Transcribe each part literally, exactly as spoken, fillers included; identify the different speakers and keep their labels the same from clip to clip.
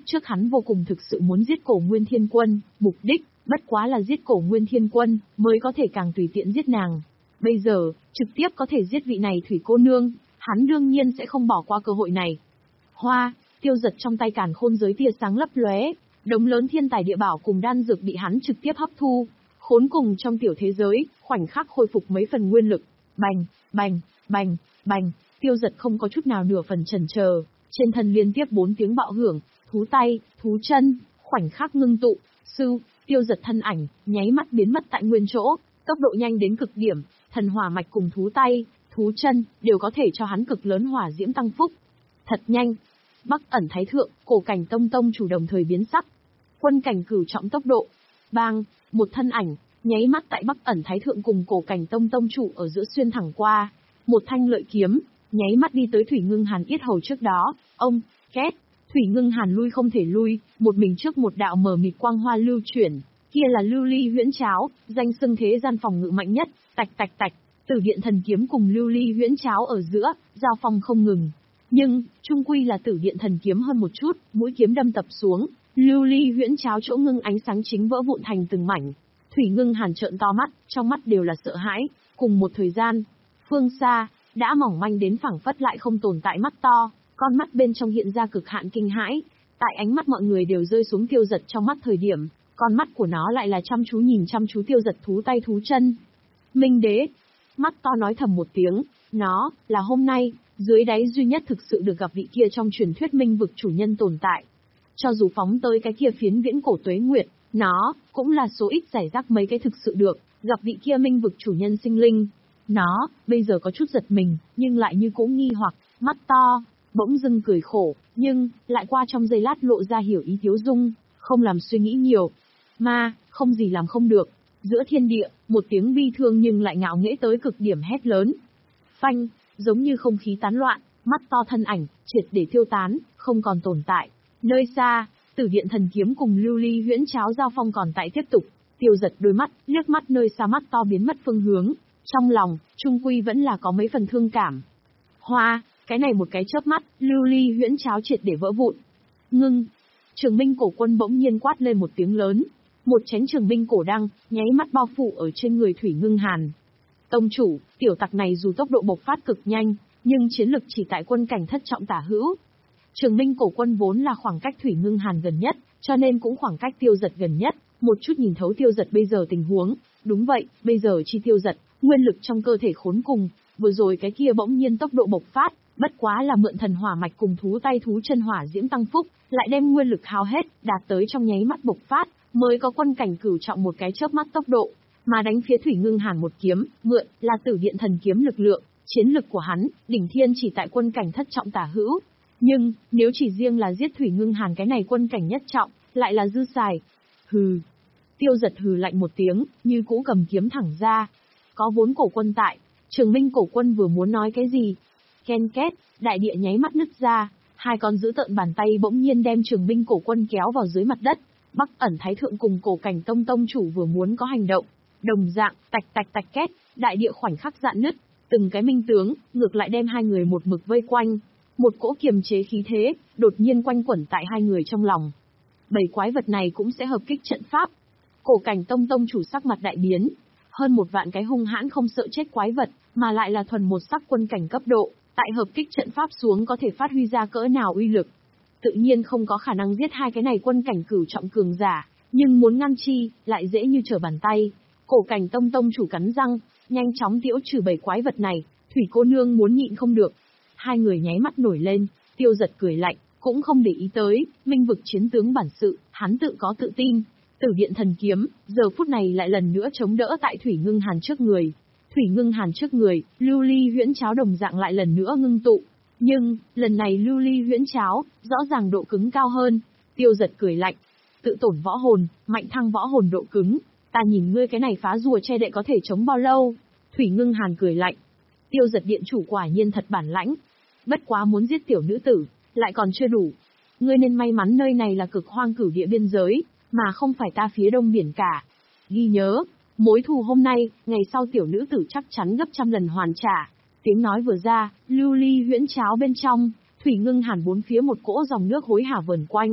Speaker 1: trước hắn vô cùng thực sự muốn giết Cổ Nguyên Thiên Quân, mục đích, bất quá là giết Cổ Nguyên Thiên Quân, mới có thể càng tùy tiện giết nàng. Bây giờ, trực tiếp có thể giết vị này thủy cô nương, hắn đương nhiên sẽ không bỏ qua cơ hội này. Hoa, Tiêu Giật trong tay càn khôn giới tia sáng lấp lóe, đống lớn thiên tài địa bảo cùng đan dược bị hắn trực tiếp hấp thu, khốn cùng trong tiểu thế giới, khoảnh khắc khôi phục mấy phần nguyên lực. Bành, bành, bành, bành, Tiêu Giật không có chút nào nửa phần chần chờ, trên thân liên tiếp bốn tiếng bạo hưởng, thú tay, thú chân, khoảnh khắc ngưng tụ, sư, Tiêu Giật thân ảnh, nháy mắt biến mất tại nguyên chỗ, tốc độ nhanh đến cực điểm, thần hỏa mạch cùng thú tay, thú chân, đều có thể cho hắn cực lớn hỏa diễm tăng phúc. Thật nhanh. Bắc ẩn thái thượng, Cổ Cảnh tông tông chủ đồng thời biến sắc. Quân cảnh cửu trọng tốc độ. Bang, một thân ảnh, nháy mắt tại Bắc ẩn thái thượng cùng Cổ Cảnh tông tông chủ ở giữa xuyên thẳng qua. Một thanh lợi kiếm, nháy mắt đi tới Thủy Ngưng Hàn yết hầu trước đó, ông, két, Thủy Ngưng Hàn lui không thể lui, một mình trước một đạo mờ mịt quang hoa lưu chuyển, kia là lưu ly huyễn cháo, danh xưng thế gian phòng ngự mạnh nhất, tạch tạch tạch, Tử Điện Thần Kiếm cùng lưu ly huyễn cháo ở giữa, giao phong không ngừng. Nhưng, trung quy là Tử Điện Thần Kiếm hơn một chút, mũi kiếm đâm tập xuống, lưu ly huyễn cháo chỗ ngưng ánh sáng chính vỡ vụn thành từng mảnh. Thủy Ngưng Hàn trợn to mắt, trong mắt đều là sợ hãi, cùng một thời gian, phương xa, đã mỏng manh đến phẳng phất lại không tồn tại mắt to, con mắt bên trong hiện ra cực hạn kinh hãi. Tại ánh mắt mọi người đều rơi xuống Tiêu Giật trong mắt thời điểm, con mắt của nó lại là chăm chú nhìn chăm chú Tiêu Giật thú tay thú chân. Minh Đế, mắt to nói thầm một tiếng, nó, là hôm nay, dưới đáy duy nhất thực sự được gặp vị kia trong truyền thuyết minh vực chủ nhân tồn tại. Cho dù phóng tới cái kia phiến viễn cổ tuế nguyệt, nó, cũng là số ít giải rác mấy cái thực sự được, gặp vị kia minh vực chủ nhân sinh linh. Nó, bây giờ có chút giật mình, nhưng lại như cũng nghi hoặc, mắt to, bỗng dưng cười khổ, nhưng, lại qua trong giây lát lộ ra hiểu ý thiếu dung, không làm suy nghĩ nhiều. Ma, không gì làm không được. Giữa thiên địa, một tiếng bi thương nhưng lại ngạo nghễ tới cực điểm hét lớn. Phanh, giống như không khí tán loạn, mắt to thân ảnh, triệt để thiêu tán, không còn tồn tại. Nơi xa, Tử Điện Thần Kiếm cùng lưu ly huyễn cháo giao phong còn tại tiếp tục. Tiêu Giật đôi mắt, liếc mắt nơi xa mắt to biến mất phương hướng. Trong lòng, trung quy vẫn là có mấy phần thương cảm. Hoa, cái này một cái chớp mắt, lưu ly huyễn cháo triệt để vỡ vụn. Ngưng, Trường Minh Cổ Quân bỗng nhiên quát lên một tiếng lớn. Một chánh trường minh cổ đăng, nháy mắt bao phủ ở trên người Thủy Ngưng Hàn. Tông chủ, tiểu tặc này dù tốc độ bộc phát cực nhanh, nhưng chiến lực chỉ tại quân cảnh thất trọng tả hữu. Trường Minh Cổ Quân vốn là khoảng cách Thủy Ngưng Hàn gần nhất, cho nên cũng khoảng cách Tiêu Giật gần nhất, một chút nhìn thấu Tiêu Giật bây giờ tình huống. Đúng vậy, bây giờ chi Tiêu Giật, nguyên lực trong cơ thể khốn cùng, vừa rồi cái kia bỗng nhiên tốc độ bộc phát, bất quá là mượn thần hỏa mạch cùng thú tay thú chân hỏa diễm tăng phúc, lại đem nguyên lực hao hết, đạt tới trong nháy mắt bộc phát, mới có quân cảnh cửu trọng một cái chớp mắt tốc độ, mà đánh phía Thủy Ngưng Hàn một kiếm, mượn là Tử Điện Thần Kiếm lực lượng, chiến lực của hắn, đỉnh thiên chỉ tại quân cảnh thất trọng tả hữu. Nhưng, nếu chỉ riêng là giết Thủy Ngưng Hàn cái này quân cảnh nhất trọng, lại là dư xài. Hừ. Tiêu Giật hừ lạnh một tiếng, như cũ cầm kiếm thẳng ra. Có vốn cổ quân tại, Trường Minh Cổ Quân vừa muốn nói cái gì. Ken két, đại địa nháy mắt nứt ra, hai con giữ tợn bàn tay bỗng nhiên đem Trường Minh Cổ Quân kéo vào dưới mặt đất. Bắc ẩn thái thượng cùng Cổ Cảnh tông tông chủ vừa muốn có hành động, đồng dạng, tạch tạch tạch két, đại địa khoảnh khắc dạn nứt, từng cái minh tướng, ngược lại đem hai người một mực vây quanh. Một cỗ kiềm chế khí thế, đột nhiên quanh quẩn tại hai người trong lòng. Bảy quái vật này cũng sẽ hợp kích trận pháp. Cổ Cảnh tông tông chủ sắc mặt đại biến. Hơn một vạn cái hung hãn không sợ chết quái vật, mà lại là thuần một sắc quân cảnh cấp độ, tại hợp kích trận pháp xuống có thể phát huy ra cỡ nào uy lực. Tự nhiên không có khả năng giết hai cái này quân cảnh cửu trọng cường giả, nhưng muốn ngăn chi, lại dễ như trở bàn tay. Cổ Cảnh tông tông chủ cắn răng, nhanh chóng tiễu trừ bảy quái vật này, Thủy cô nương muốn nhịn không được. Hai người nháy mắt nổi lên, Tiêu Giật cười lạnh, cũng không để ý tới, minh vực chiến tướng bản sự, hắn tự có tự tin. Tử Điện Thần Kiếm, giờ phút này lại lần nữa chống đỡ tại Thủy Ngưng Hàn trước người. Thủy Ngưng Hàn trước người, lưu ly huyễn cháo đồng dạng lại lần nữa ngưng tụ. Nhưng, lần này lưu ly huyễn cháo, rõ ràng độ cứng cao hơn. Tiêu Giật cười lạnh, tự tổn võ hồn, mạnh thăng võ hồn độ cứng. Ta nhìn ngươi cái này phá rùa che đậy có thể chống bao lâu? Thủy Ngưng Hàn cười lạnh. Tiêu Giật điện chủ quả nhiên thật bản lãnh. Bất quá muốn giết tiểu nữ tử, lại còn chưa đủ. Ngươi nên may mắn nơi này là cực hoang cửu địa biên giới, mà không phải ta phía đông biển cả. Ghi nhớ, mối thù hôm nay, ngày sau tiểu nữ tử chắc chắn gấp trăm lần hoàn trả. Tiếng nói vừa ra, lưu ly huyễn cháo bên trong, Thủy Ngưng Hàn bốn phía một cỗ dòng nước hối hả vờn quanh,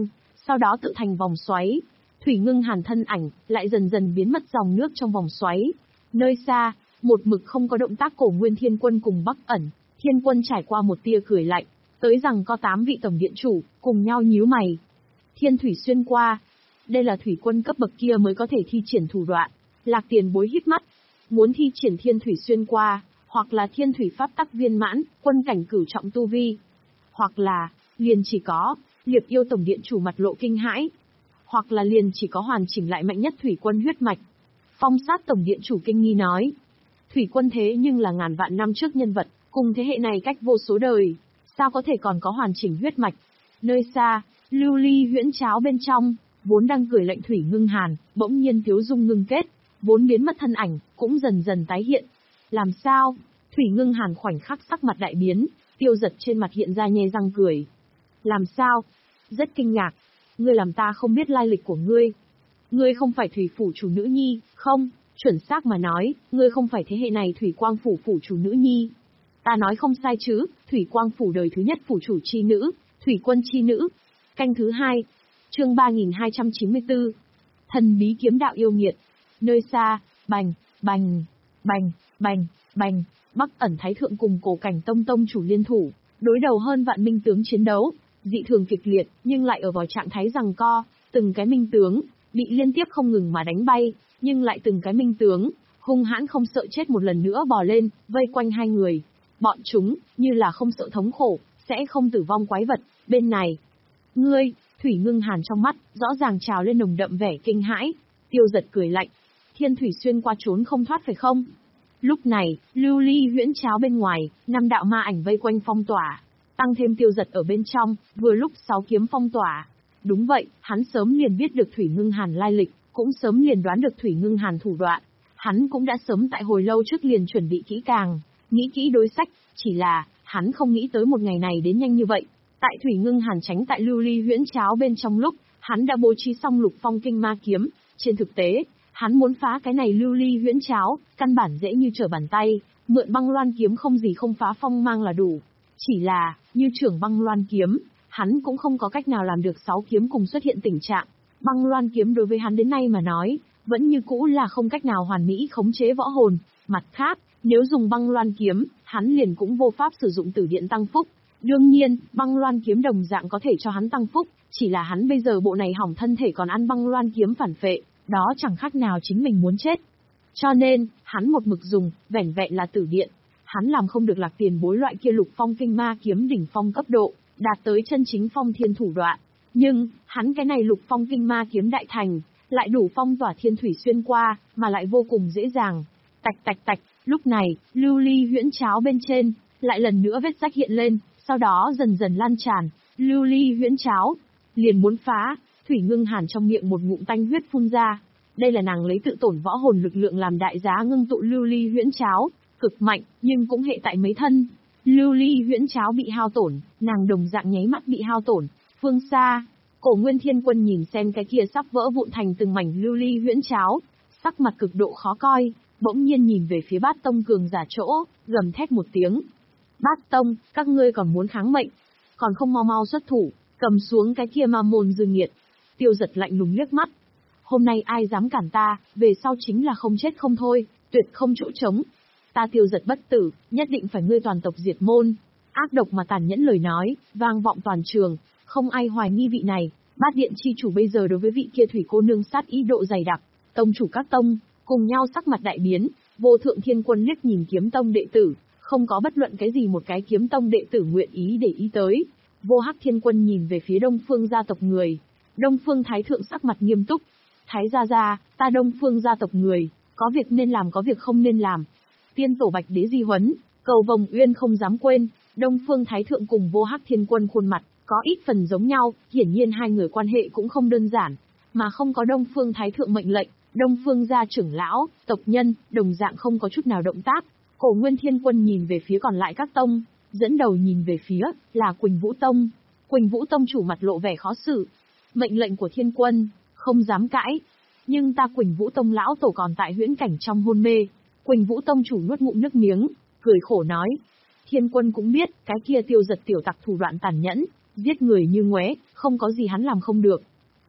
Speaker 1: sau đó tự thành vòng xoáy. Thủy Ngưng Hàn thân ảnh lại dần dần biến mất dòng nước trong vòng xoáy. Nơi xa, một mực không có động tác Cổ Nguyên Thiên Quân cùng Bắc Ẩn, Thiên Quân trải qua một tia cười lạnh, tới rằng có tám vị tổng điện chủ, cùng nhau nhíu mày. Thiên thủy xuyên qua. Đây là thủy quân cấp bậc kia mới có thể thi triển thủ đoạn. Lạc Tiền Bối hít mắt. Muốn thi triển thiên thủy xuyên qua, hoặc là thiên thủy pháp tắc viên mãn, quân cảnh cửu trọng tu vi. Hoặc là, liền chỉ có, Liệp Yêu tổng điện chủ mặt lộ kinh hãi. Hoặc là liền chỉ có hoàn chỉnh lại mạnh nhất thủy quân huyết mạch. Phong Sát tổng điện chủ kinh nghi nói. Thủy quân thế nhưng là ngàn vạn năm trước nhân vật, cùng thế hệ này cách vô số đời. Sao có thể còn có hoàn chỉnh huyết mạch? Nơi xa, lưu ly huyễn cháo bên trong, vốn đang cười lạnh Thủy Ngưng Hàn, bỗng nhiên tiếu dung ngưng kết, vốn biến mất thân ảnh, cũng dần dần tái hiện. Làm sao? Thủy Ngưng Hàn khoảnh khắc sắc mặt đại biến, Tiêu Giật trên mặt hiện ra nhe răng cười. Làm sao? Rất kinh ngạc. Ngươi làm ta không biết lai lịch của ngươi. Ngươi không phải Thủy phủ chủ nữ nhi, không, chuẩn xác mà nói, ngươi không phải thế hệ này Thủy Quang phủ phủ chủ nữ nhi. Ta nói không sai chứ, Thủy Quang phủ đời thứ nhất phủ chủ chi nữ, Thủy quân chi nữ. Canh thứ hai, chương ba nghìn hai trăm chín mươi tư. Thần bí kiếm đạo yêu nghiệt. Nơi xa, bành, bành, bành, bành, bành, Bắc Ẩn Thái Thượng cùng Cổ Cảnh Tông tông chủ liên thủ, đối đầu hơn vạn minh tướng chiến đấu, dị thường kịch liệt, nhưng lại ở vào trạng thái giằng co, từng cái minh tướng bị liên tiếp không ngừng mà đánh bay, nhưng lại từng cái minh tướng hung hãn không sợ chết một lần nữa bò lên, vây quanh hai người. Bọn chúng như là không sợ thống khổ, sẽ không tử vong quái vật. Bên này, ngươi, Thủy Ngưng Hàn trong mắt rõ ràng trào lên nồng đậm vẻ kinh hãi. Tiêu Giật cười lạnh, thiên thủy xuyên qua trốn không thoát phải không? Lúc này, lưu ly huyễn cháo bên ngoài, năm đạo ma ảnh vây quanh phong tỏa, tăng thêm Tiêu Giật ở bên trong, vừa lúc sáu kiếm phong tỏa. Đúng vậy, hắn sớm liền biết được Thủy Ngưng Hàn lai lịch, cũng sớm liền đoán được Thủy Ngưng Hàn thủ đoạn. Hắn cũng đã sớm tại hồi lâu trước liền chuẩn bị kỹ càng, nghĩ kỹ đối sách, chỉ là, hắn không nghĩ tới một ngày này đến nhanh như vậy. Tại Thủy Ngưng Hàn tránh tại lưu ly huyễn cháo bên trong lúc, hắn đã bố trí xong lục phong kinh ma kiếm. Trên thực tế, hắn muốn phá cái này lưu ly huyễn cháo, căn bản dễ như trở bàn tay, mượn băng loan kiếm không gì không phá phong mang là đủ. Chỉ là, như trưởng băng loan kiếm, hắn cũng không có cách nào làm được sáu kiếm cùng xuất hiện tình trạng. Băng loan kiếm đối với hắn đến nay mà nói, vẫn như cũ là không cách nào hoàn mỹ khống chế võ hồn. Mặt khác, nếu dùng băng loan kiếm, hắn liền cũng vô pháp sử dụng tử điện tăng phúc. Đương nhiên, băng loan kiếm đồng dạng có thể cho hắn tăng phúc, chỉ là hắn bây giờ bộ này hỏng thân thể còn ăn băng loan kiếm phản phệ, đó chẳng khác nào chính mình muốn chết. Cho nên, hắn một mực dùng, vẻn vẹn là tử điện. Hắn làm không được Lạc Tiền Bối loại kia lục phong kinh ma kiếm đỉnh phong cấp độ, đạt tới chân chính phong thiên thủ đoạn. Nhưng, hắn cái này lục phong kinh ma kiếm đại thành, lại đủ phong tỏa thiên thủy xuyên qua, mà lại vô cùng dễ dàng. Tạch tạch tạch, lúc này, lưu ly huyễn cháo bên trên, lại lần nữa vết rách hiện lên, sau đó dần dần lan tràn, lưu ly huyễn cháo, liền muốn phá. Thủy Ngưng Hàn trong miệng một ngụm tanh huyết phun ra. Đây là nàng lấy tự tổn võ hồn lực lượng làm đại giá ngưng tụ lưu ly huyễn cháo, cực mạnh, nhưng cũng hệ tại mấy thân. Lưu ly huyễn cháo bị hao tổn, nàng đồng dạng nháy mắt bị hao tổn. Phương xa, Cổ Nguyên Thiên Quân nhìn xem cái kia sắp vỡ vụn thành từng mảnh lưu ly huyễn cháo, sắc mặt cực độ khó coi, bỗng nhiên nhìn về phía Bát Tông cường giả chỗ, gầm thét một tiếng. Bát Tông, các ngươi còn muốn kháng mệnh, còn không mau mau xuất thủ, cầm xuống cái kia ma môn dư nghiệt. Tiêu Giật lạnh lùng liếc mắt. Hôm nay ai dám cản ta, về sau chính là không chết không thôi, tuyệt không chỗ trống. Ta Tiêu Giật bất tử, nhất định phải ngươi toàn tộc diệt môn. Ác độc mà tàn nhẫn lời nói, vang vọng toàn trường, không ai hoài nghi vị này. Bát điện chi chủ bây giờ đối với vị kia thủy cô nương sát ý độ dày đặc, tông chủ các tông, cùng nhau sắc mặt đại biến. Vô Thượng Thiên Quân liếc nhìn kiếm tông đệ tử, không có bất luận cái gì một cái kiếm tông đệ tử nguyện ý để ý tới. Vô Hắc Thiên Quân nhìn về phía Đông Phương gia tộc người. Đông Phương Thái Thượng sắc mặt nghiêm túc. Thái gia gia, ta Đông Phương gia tộc người, có việc nên làm có việc không nên làm. Tiên tổ Bạch Đế di huấn, cầu vồng uyên không dám quên. Đông Phương Thái Thượng cùng Vô Hắc Thiên Quân khuôn mặt có ít phần giống nhau, hiển nhiên hai người quan hệ cũng không đơn giản, mà không có Đông Phương Thái Thượng mệnh lệnh, Đông Phương gia trưởng lão, tộc nhân, đồng dạng không có chút nào động tác. Cổ Nguyên Thiên Quân nhìn về phía còn lại các tông, dẫn đầu nhìn về phía là Quỳnh Vũ Tông. Quỳnh Vũ Tông chủ mặt lộ vẻ khó xử. Mệnh lệnh của Thiên Quân, không dám cãi. Nhưng ta Quỳnh Vũ Tông lão tổ còn tại huyễn cảnh trong hôn mê. Quỳnh Vũ Tông chủ nuốt ngụm nước miếng, cười khổ nói. Thiên Quân cũng biết, cái kia Tiêu Giật tiểu tặc thủ đoạn tàn nhẫn, giết người như ngoé, không có gì hắn làm không được.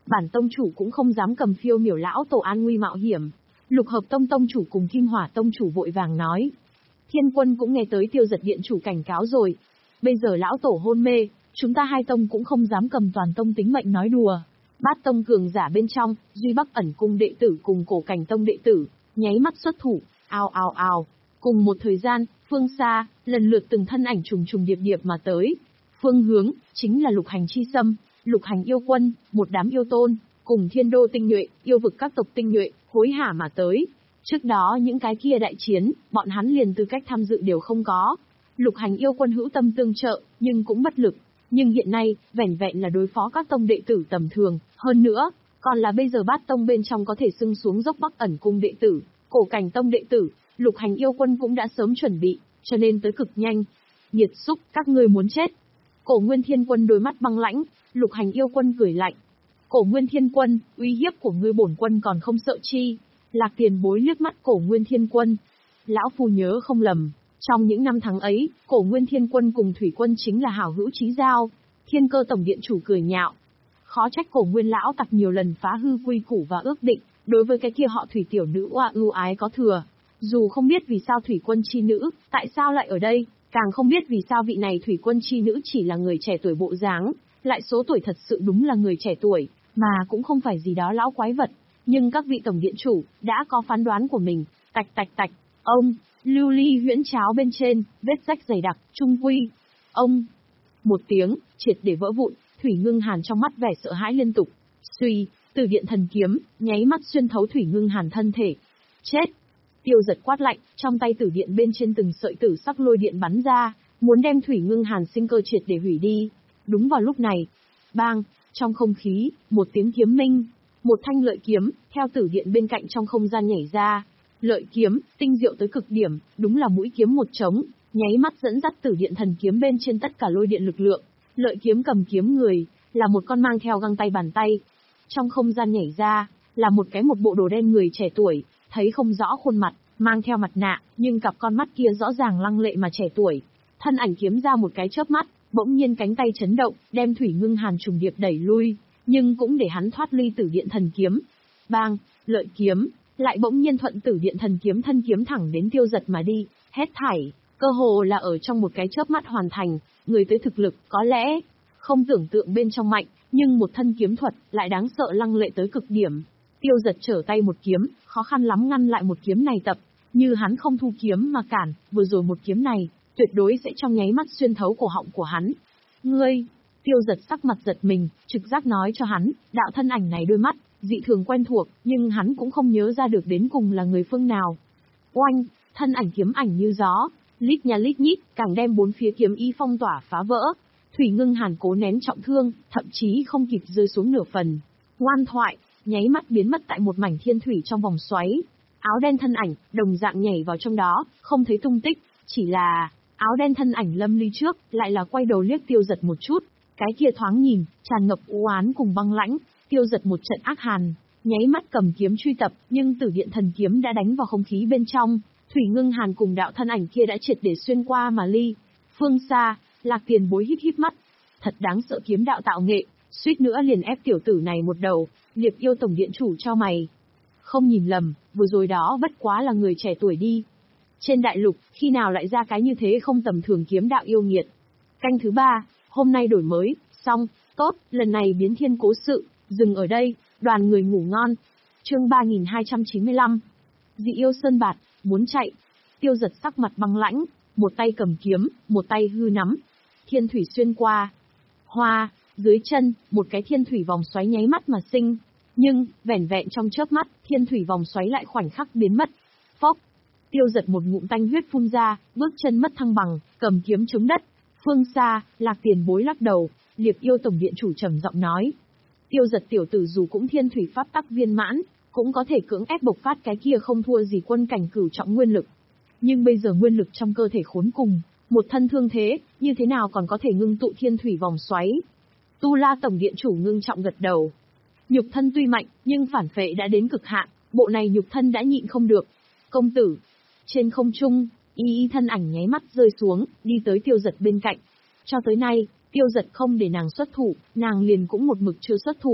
Speaker 1: Bản tông chủ cũng không dám cầm phiêu miểu lão tổ an nguy mạo hiểm. Lục hợp tông tông chủ cùng kim hỏa tông chủ vội vàng nói. Thiên quân cũng nghe tới Tiêu Giật điện chủ cảnh cáo rồi. Bây giờ lão tổ hôn mê, chúng ta hai tông cũng không dám cầm toàn tông tính mệnh nói đùa. Bát tông cường giả bên trong, Duy Bắc ẩn cung đệ tử cùng cổ cảnh tông đệ tử, nháy mắt xuất thủ, ào ào ào. Cùng một thời gian, phương xa, lần lượt từng thân ảnh trùng trùng điệp điệp mà tới. Phương hướng, chính là lục hành chi sâm, lục hành yêu quân, một đám yêu tôn, cùng thiên đô tinh nhuệ, yêu vực các tộc tinh nhuệ, hối hả mà tới. Trước đó những cái kia đại chiến, bọn hắn liền tư cách tham dự đều không có. Lục hành yêu quân hữu tâm tương trợ, nhưng cũng bất lực. Nhưng hiện nay, vẻn vẹn là đối phó các tông đệ tử tầm thường, hơn nữa, còn là bây giờ bát tông bên trong có thể xưng xuống dốc Bắc ẩn cung đệ tử, cổ cảnh tông đệ tử, lục hành yêu quân cũng đã sớm chuẩn bị, cho nên tới cực nhanh. Nhiệt xúc, các ngươi muốn chết. Cổ Nguyên Thiên Quân đôi mắt băng lãnh, lục hành yêu quân cười lạnh. Cổ Nguyên Thiên Quân, uy hiếp của ngươi bổn quân còn không sợ chi? Lạc Tiền Bối liếc mắt Cổ Nguyên Thiên Quân. Lão phu nhớ không lầm, trong những năm tháng ấy, Cổ Nguyên Thiên Quân cùng Thủy Quân chính là hảo hữu chí giao. Thiên Cơ tổng điện chủ cười nhạo. Khó trách Cổ Nguyên lão tặc nhiều lần phá hư quy củ và ước định, đối với cái kia họ Thủy tiểu nữ oa ưu ái có thừa. Dù không biết vì sao Thủy Quân chi nữ, tại sao lại ở đây, càng không biết vì sao vị này Thủy Quân chi nữ chỉ là người trẻ tuổi bộ dáng, lại số tuổi thật sự đúng là người trẻ tuổi, mà cũng không phải gì đó lão quái vật. Nhưng các vị tổng điện chủ, đã có phán đoán của mình, tạch tạch tạch, ông, lưu ly huyễn cháo bên trên, vết rách dày đặc, trung quy. Ông, một tiếng, triệt để vỡ vụn, Thủy Ngưng Hàn trong mắt vẻ sợ hãi liên tục. Suy, từ điện thần kiếm, nháy mắt xuyên thấu Thủy Ngưng Hàn thân thể. Chết! Tiêu Giật quát lạnh, trong tay tử điện bên trên từng sợi tử sắc lôi điện bắn ra, muốn đem Thủy Ngưng Hàn sinh cơ triệt để hủy đi. Đúng vào lúc này, bang, trong không khí, một tiếng kiếm minh, một thanh lợi kiếm, theo tử điện bên cạnh trong không gian nhảy ra. Lợi kiếm, tinh diệu tới cực điểm, đúng là mũi kiếm một trống, nháy mắt dẫn dắt tử điện thần kiếm bên trên tất cả lôi điện lực lượng. Lợi kiếm cầm kiếm người, là một con mang theo găng tay bàn tay. Trong không gian nhảy ra, là một cái một bộ đồ đen người trẻ tuổi, thấy không rõ khuôn mặt, mang theo mặt nạ, nhưng cặp con mắt kia rõ ràng lăng lệ mà trẻ tuổi. Thân ảnh kiếm ra một cái chớp mắt, bỗng nhiên cánh tay chấn động, đem Thủy Ngưng Hàn trùng điệp đẩy lui, nhưng cũng để hắn thoát ly tử điện thần kiếm. Bang, lợi kiếm, lại bỗng nhiên thuận tử điện thần kiếm thân kiếm thẳng đến Tiêu Giật mà đi, hết thảy, cơ hồ là ở trong một cái chớp mắt hoàn thành. Người tới thực lực, có lẽ, không tưởng tượng bên trong mạnh, nhưng một thân kiếm thuật, lại đáng sợ lăng lệ tới cực điểm. Tiêu Giật trở tay một kiếm, khó khăn lắm ngăn lại một kiếm này tập, như hắn không thu kiếm mà cản, vừa rồi một kiếm này, tuyệt đối sẽ trong nháy mắt xuyên thấu cổ họng của hắn. Ngươi, Tiêu Giật sắc mặt giật mình, trực giác nói cho hắn, đạo thân ảnh này đôi mắt, dị thường quen thuộc, nhưng hắn cũng không nhớ ra được đến cùng là người phương nào. Oanh, thân ảnh kiếm ảnh như gió, lít nha lít nhít, càng đem bốn phía kiếm y phong tỏa phá vỡ. Thủy Ngưng Hàn cố nén trọng thương, thậm chí không kịp rơi xuống nửa phần. Ngoan thoại, nháy mắt biến mất tại một mảnh thiên thủy trong vòng xoáy. Áo đen thân ảnh, đồng dạng nhảy vào trong đó, không thấy tung tích, chỉ là, áo đen thân ảnh lâm ly trước, lại là quay đầu liếc Tiêu Giật một chút. Cái kia thoáng nhìn, tràn ngập u oán cùng băng lãnh, Tiêu Giật một trận ác hàn, nháy mắt cầm kiếm truy tập, nhưng tử điện thần kiếm đã đánh vào không khí bên trong. Thủy Ngưng Hàn cùng đạo thân ảnh kia đã triệt để xuyên qua mà ly. Phương xa, Lạc Tiền Bối híp híp mắt. Thật đáng sợ kiếm đạo tạo nghệ, suýt nữa liền ép tiểu tử này một đầu, Liệp Yêu tổng điện chủ cho mày. Không nhìn lầm, vừa rồi đó bất quá là người trẻ tuổi đi. Trên đại lục, khi nào lại ra cái như thế không tầm thường kiếm đạo yêu nghiệt. Canh thứ ba, hôm nay đổi mới, xong, tốt, lần này biến thiên cố sự, dừng ở đây, đoàn người ngủ ngon. Chương ba nghìn hai trăm chín mươi lăm. Dị yêu sơn bạt, muốn chạy. Tiêu Giật sắc mặt băng lãnh, một tay cầm kiếm, một tay hư nắm. Thiên thủy xuyên qua. Hoa, dưới chân, một cái thiên thủy vòng xoáy nháy mắt mà sinh. Nhưng, vẻn vẹn trong chớp mắt, thiên thủy vòng xoáy lại khoảnh khắc biến mất. Phốc. Tiêu Giật một ngụm tanh huyết phun ra, bước chân mất thăng bằng, cầm kiếm chống đất. Phương xa, Lạc Tiền Bối lắc đầu, Liệp Yêu tổng điện chủ trầm giọng nói. Tiêu Giật tiểu tử dù cũng thiên thủy pháp tắc viên mãn, cũng có thể cưỡng ép bộc phát cái kia không thua gì quân cảnh cửu trọng nguyên lực. Nhưng bây giờ nguyên lực trong cơ thể khốn cùng, một thân thương thế, như thế nào còn có thể ngưng tụ thiên thủy vòng xoáy? Tu La tổng điện chủ ngưng trọng gật đầu. Nhục thân tuy mạnh, nhưng phản phệ đã đến cực hạn, bộ này nhục thân đã nhịn không được. Công tử, trên không trung, y y thân ảnh nháy mắt rơi xuống, đi tới Tiêu Giật bên cạnh. Cho tới nay, Tiêu Giật không để nàng xuất thủ, nàng liền cũng một mực chưa xuất thủ,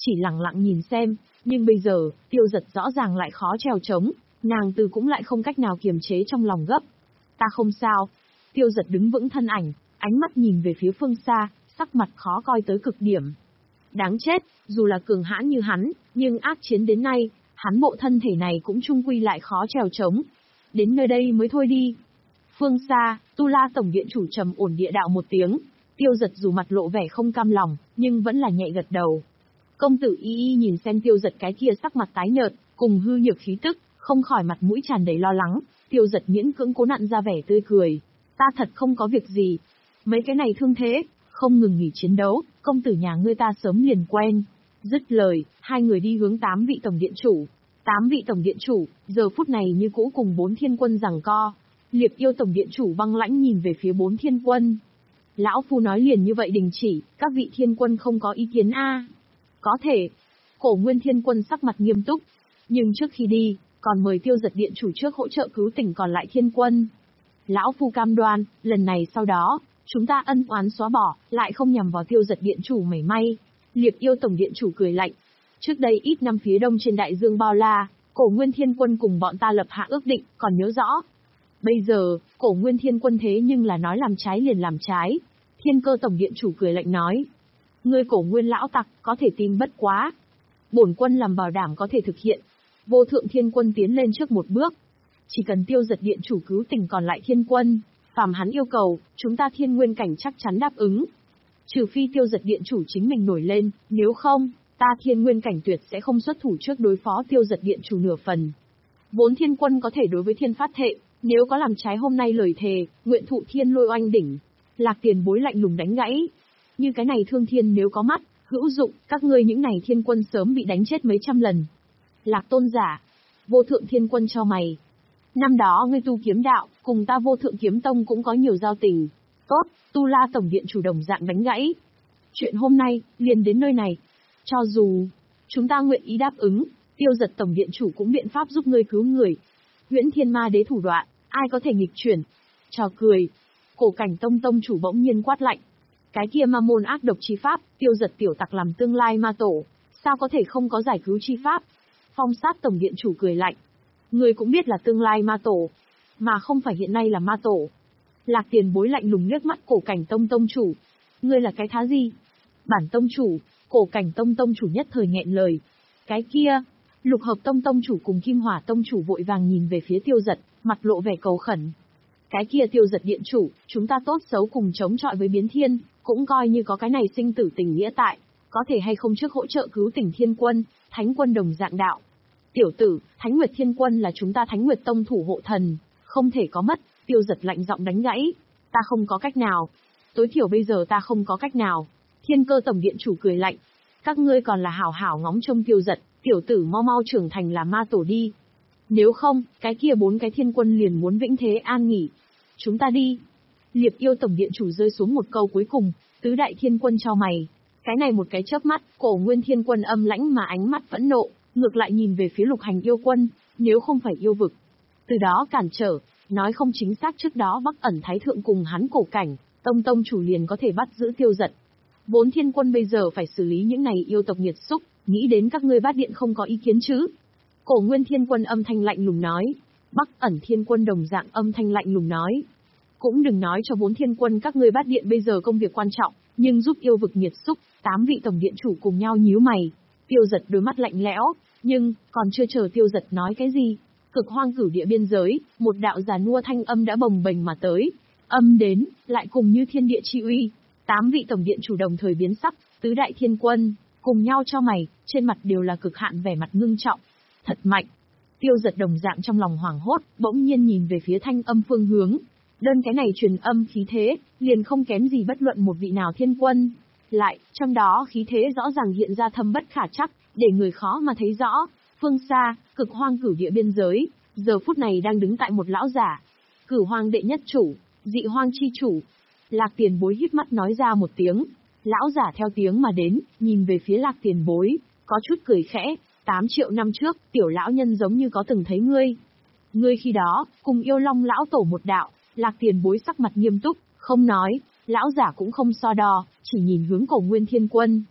Speaker 1: chỉ lặng lặng nhìn xem, nhưng bây giờ, Tiêu Dật rõ ràng lại khó trèo trống, nàng từ cũng lại không cách nào kiềm chế trong lòng gấp. Ta không sao. Tiêu Dật đứng vững thân ảnh, ánh mắt nhìn về phía phương xa, sắc mặt khó coi tới cực điểm. Đáng chết, dù là cường hãn như hắn, nhưng ác chiến đến nay, hắn bộ thân thể này cũng chung quy lại khó trèo trống. Đến nơi đây mới thôi đi. Phương xa, Tu La Tổng Điện chủ trầm ổn địa đạo một tiếng, Tiêu Dật dù mặt lộ vẻ không cam lòng, nhưng vẫn là nhẹ gật đầu. Công tử Y Y nhìn xem Tiêu Dật cái kia sắc mặt tái nhợt, cùng hư nhược khí tức, không khỏi mặt mũi tràn đầy lo lắng, Tiêu Dật miễn cưỡng cố nặn ra vẻ tươi cười. Ta thật không có việc gì. Mấy cái này thương thế, không ngừng nghỉ chiến đấu, công tử nhà ngươi ta sớm liền quen. Dứt lời, hai người đi hướng tám vị tổng điện chủ. Tám vị tổng điện chủ, giờ phút này như cũ cùng bốn thiên quân giằng co. Liệp Yêu tổng điện chủ băng lãnh nhìn về phía bốn thiên quân. Lão phu nói liền như vậy đình chỉ, các vị thiên quân không có ý kiến a? Có thể. Cổ Nguyên thiên quân sắc mặt nghiêm túc. Nhưng trước khi đi, còn mời Tiêu Dật điện chủ trước hỗ trợ cứu tỉnh còn lại thiên quân. Lão phu cam đoan, lần này sau đó, chúng ta ân oán xóa bỏ, lại không nhằm vào Tiêu Dật điện chủ mảy may. Liệp Yêu tổng điện chủ cười lạnh. Trước đây ít năm phía đông trên đại dương bao la, Cổ Nguyên thiên quân cùng bọn ta lập hạ ước định, còn nhớ rõ. Bây giờ, Cổ Nguyên thiên quân thế nhưng là nói làm trái liền làm trái. Thiên Cơ tổng điện chủ cười lạnh nói. Ngươi Cổ Nguyên lão tặc, có thể tin bất quá. Bổn quân làm bảo đảm có thể thực hiện. Vô thượng thiên quân tiến lên trước một bước. Chỉ cần Tiêu Dật điện chủ cứu tỉnh còn lại thiên quân, phàm hắn yêu cầu, chúng ta thiên nguyên cảnh chắc chắn đáp ứng. Trừ phi Tiêu Dật điện chủ chính mình nổi lên, nếu không, ta thiên nguyên cảnh tuyệt sẽ không xuất thủ trước đối phó Tiêu Dật điện chủ nửa phần. Vốn thiên quân có thể đối với thiên phát thệ, nếu có làm trái hôm nay lời thề, nguyện thụ thiên lôi oanh đỉnh. Lạc Tiền Bối lạnh lùng đánh gãy. Như cái này thương thiên nếu có mắt, hữu dụng, các ngươi những này thiên quân sớm bị đánh chết mấy trăm lần. Lạc tôn giả. Vô thượng thiên quân cho mày. Năm đó ngươi tu kiếm đạo, cùng ta Vô thượng kiếm tông cũng có nhiều giao tình. Tốt, Tu La tổng điện chủ đồng dạng đánh gãy. Chuyện hôm nay, liền đến nơi này. Cho dù, chúng ta nguyện ý đáp ứng, Tiêu Dật tổng điện chủ cũng biện pháp giúp ngươi cứu người. Huyễn Thiên Ma Đế thủ đoạn, ai có thể nghịch chuyển? Trò cười. Cổ Cảnh tông tông chủ bỗng nhiên quát lạnh. Cái kia ma môn ác độc chi pháp, Tiêu Dật tiểu tặc làm tương lai ma tổ, sao có thể không có giải cứu chi pháp? Phong Sát tổng điện chủ cười lạnh. Ngươi cũng biết là tương lai ma tổ, mà không phải hiện nay là ma tổ. Lạc Tiền Bối lạnh lùng liếc mắt Cổ Cảnh tông tông chủ. Ngươi là cái thá gì? Bản tông chủ. Cổ Cảnh tông tông chủ nhất thời nghẹn lời. Cái kia, Lục Hợp tông tông chủ cùng Kim Hỏa tông chủ vội vàng nhìn về phía Tiêu Dật, mặt lộ vẻ cầu khẩn. Cái kia Tiêu Dật điện chủ, chúng ta tốt xấu cùng chống chọi với biến thiên, cũng coi như có cái này sinh tử tình nghĩa tại, có thể hay không trước hỗ trợ cứu tỉnh thiên quân, thánh quân đồng dạng đạo. Tiểu tử, Thánh Nguyệt thiên quân là chúng ta Thánh Nguyệt tông thủ hộ thần, không thể có mất. Tiêu Dật lạnh giọng đánh gãy. Ta không có cách nào. Tối thiểu bây giờ ta không có cách nào. Thiên Cơ tổng điện chủ cười lạnh. Các ngươi còn là hảo hảo ngóng trông Tiêu Dật, tiểu tử mau mau trưởng thành là ma tổ đi. Nếu không, cái kia bốn cái thiên quân liền muốn vĩnh thế an nghỉ. Chúng ta đi. Liệp Yêu tổng điện chủ rơi xuống một câu cuối cùng, tứ đại thiên quân cho mày. Cái này một cái chớp mắt, Cổ Nguyên thiên quân âm lãnh mà ánh mắt phẫn nộ, ngược lại nhìn về phía Lục Hành yêu quân, nếu không phải yêu vực. Từ đó cản trở, nói không chính xác trước đó Bắc ẩn thái thượng cùng hắn Cổ Cảnh, tông tông chủ liền có thể bắt giữ Tiêu Dật. Bốn thiên quân bây giờ phải xử lý những này yêu tộc nghiệt xúc, nghĩ đến các ngươi Bát điện không có ý kiến chứ? Cổ Nguyên thiên quân âm thanh lạnh lùng nói. Bắc ẩn thiên quân đồng dạng âm thanh lạnh lùng nói. Cũng đừng nói cho bốn thiên quân các ngươi Bát điện bây giờ công việc quan trọng, nhưng giúp yêu vực nghiệt xúc, tám vị tổng điện chủ cùng nhau nhíu mày. Tiêu Dật đôi mắt lạnh lẽo, nhưng, còn chưa chờ Tiêu Dật nói cái gì. Cực hoang cửu địa biên giới, một đạo già nua thanh âm đã bồng bềnh mà tới. Âm đến, lại cùng như thiên địa chi uy. Tám vị tổng điện chủ đồng thời biến sắc, tứ đại thiên quân, cùng nhau cho mày, trên mặt đều là cực hạn vẻ mặt ngưng trọng. Thật mạnh. Tiêu Dật đồng dạng trong lòng hoảng hốt, bỗng nhiên nhìn về phía thanh âm phương hướng. Đơn cái này truyền âm khí thế, liền không kém gì bất luận một vị nào thiên quân. Lại, trong đó khí thế rõ ràng hiện ra thâm bất khả trắc, để người khó mà thấy rõ. Phương xa, cực hoang cửu địa biên giới, giờ phút này đang đứng tại một lão giả. Cửu hoang đệ nhất chủ, dị hoang chi chủ. Lạc Tiền Bối híp mắt nói ra một tiếng. Lão giả theo tiếng mà đến, nhìn về phía Lạc Tiền Bối, có chút cười khẽ. Tám triệu năm trước, tiểu lão nhân giống như có từng thấy ngươi. Ngươi khi đó, cùng yêu long lão tổ một đạo. Lạc Tiền Bối sắc mặt nghiêm túc, không nói. Lão giả cũng không so đo, chỉ nhìn hướng Cổ Nguyên thiên quân.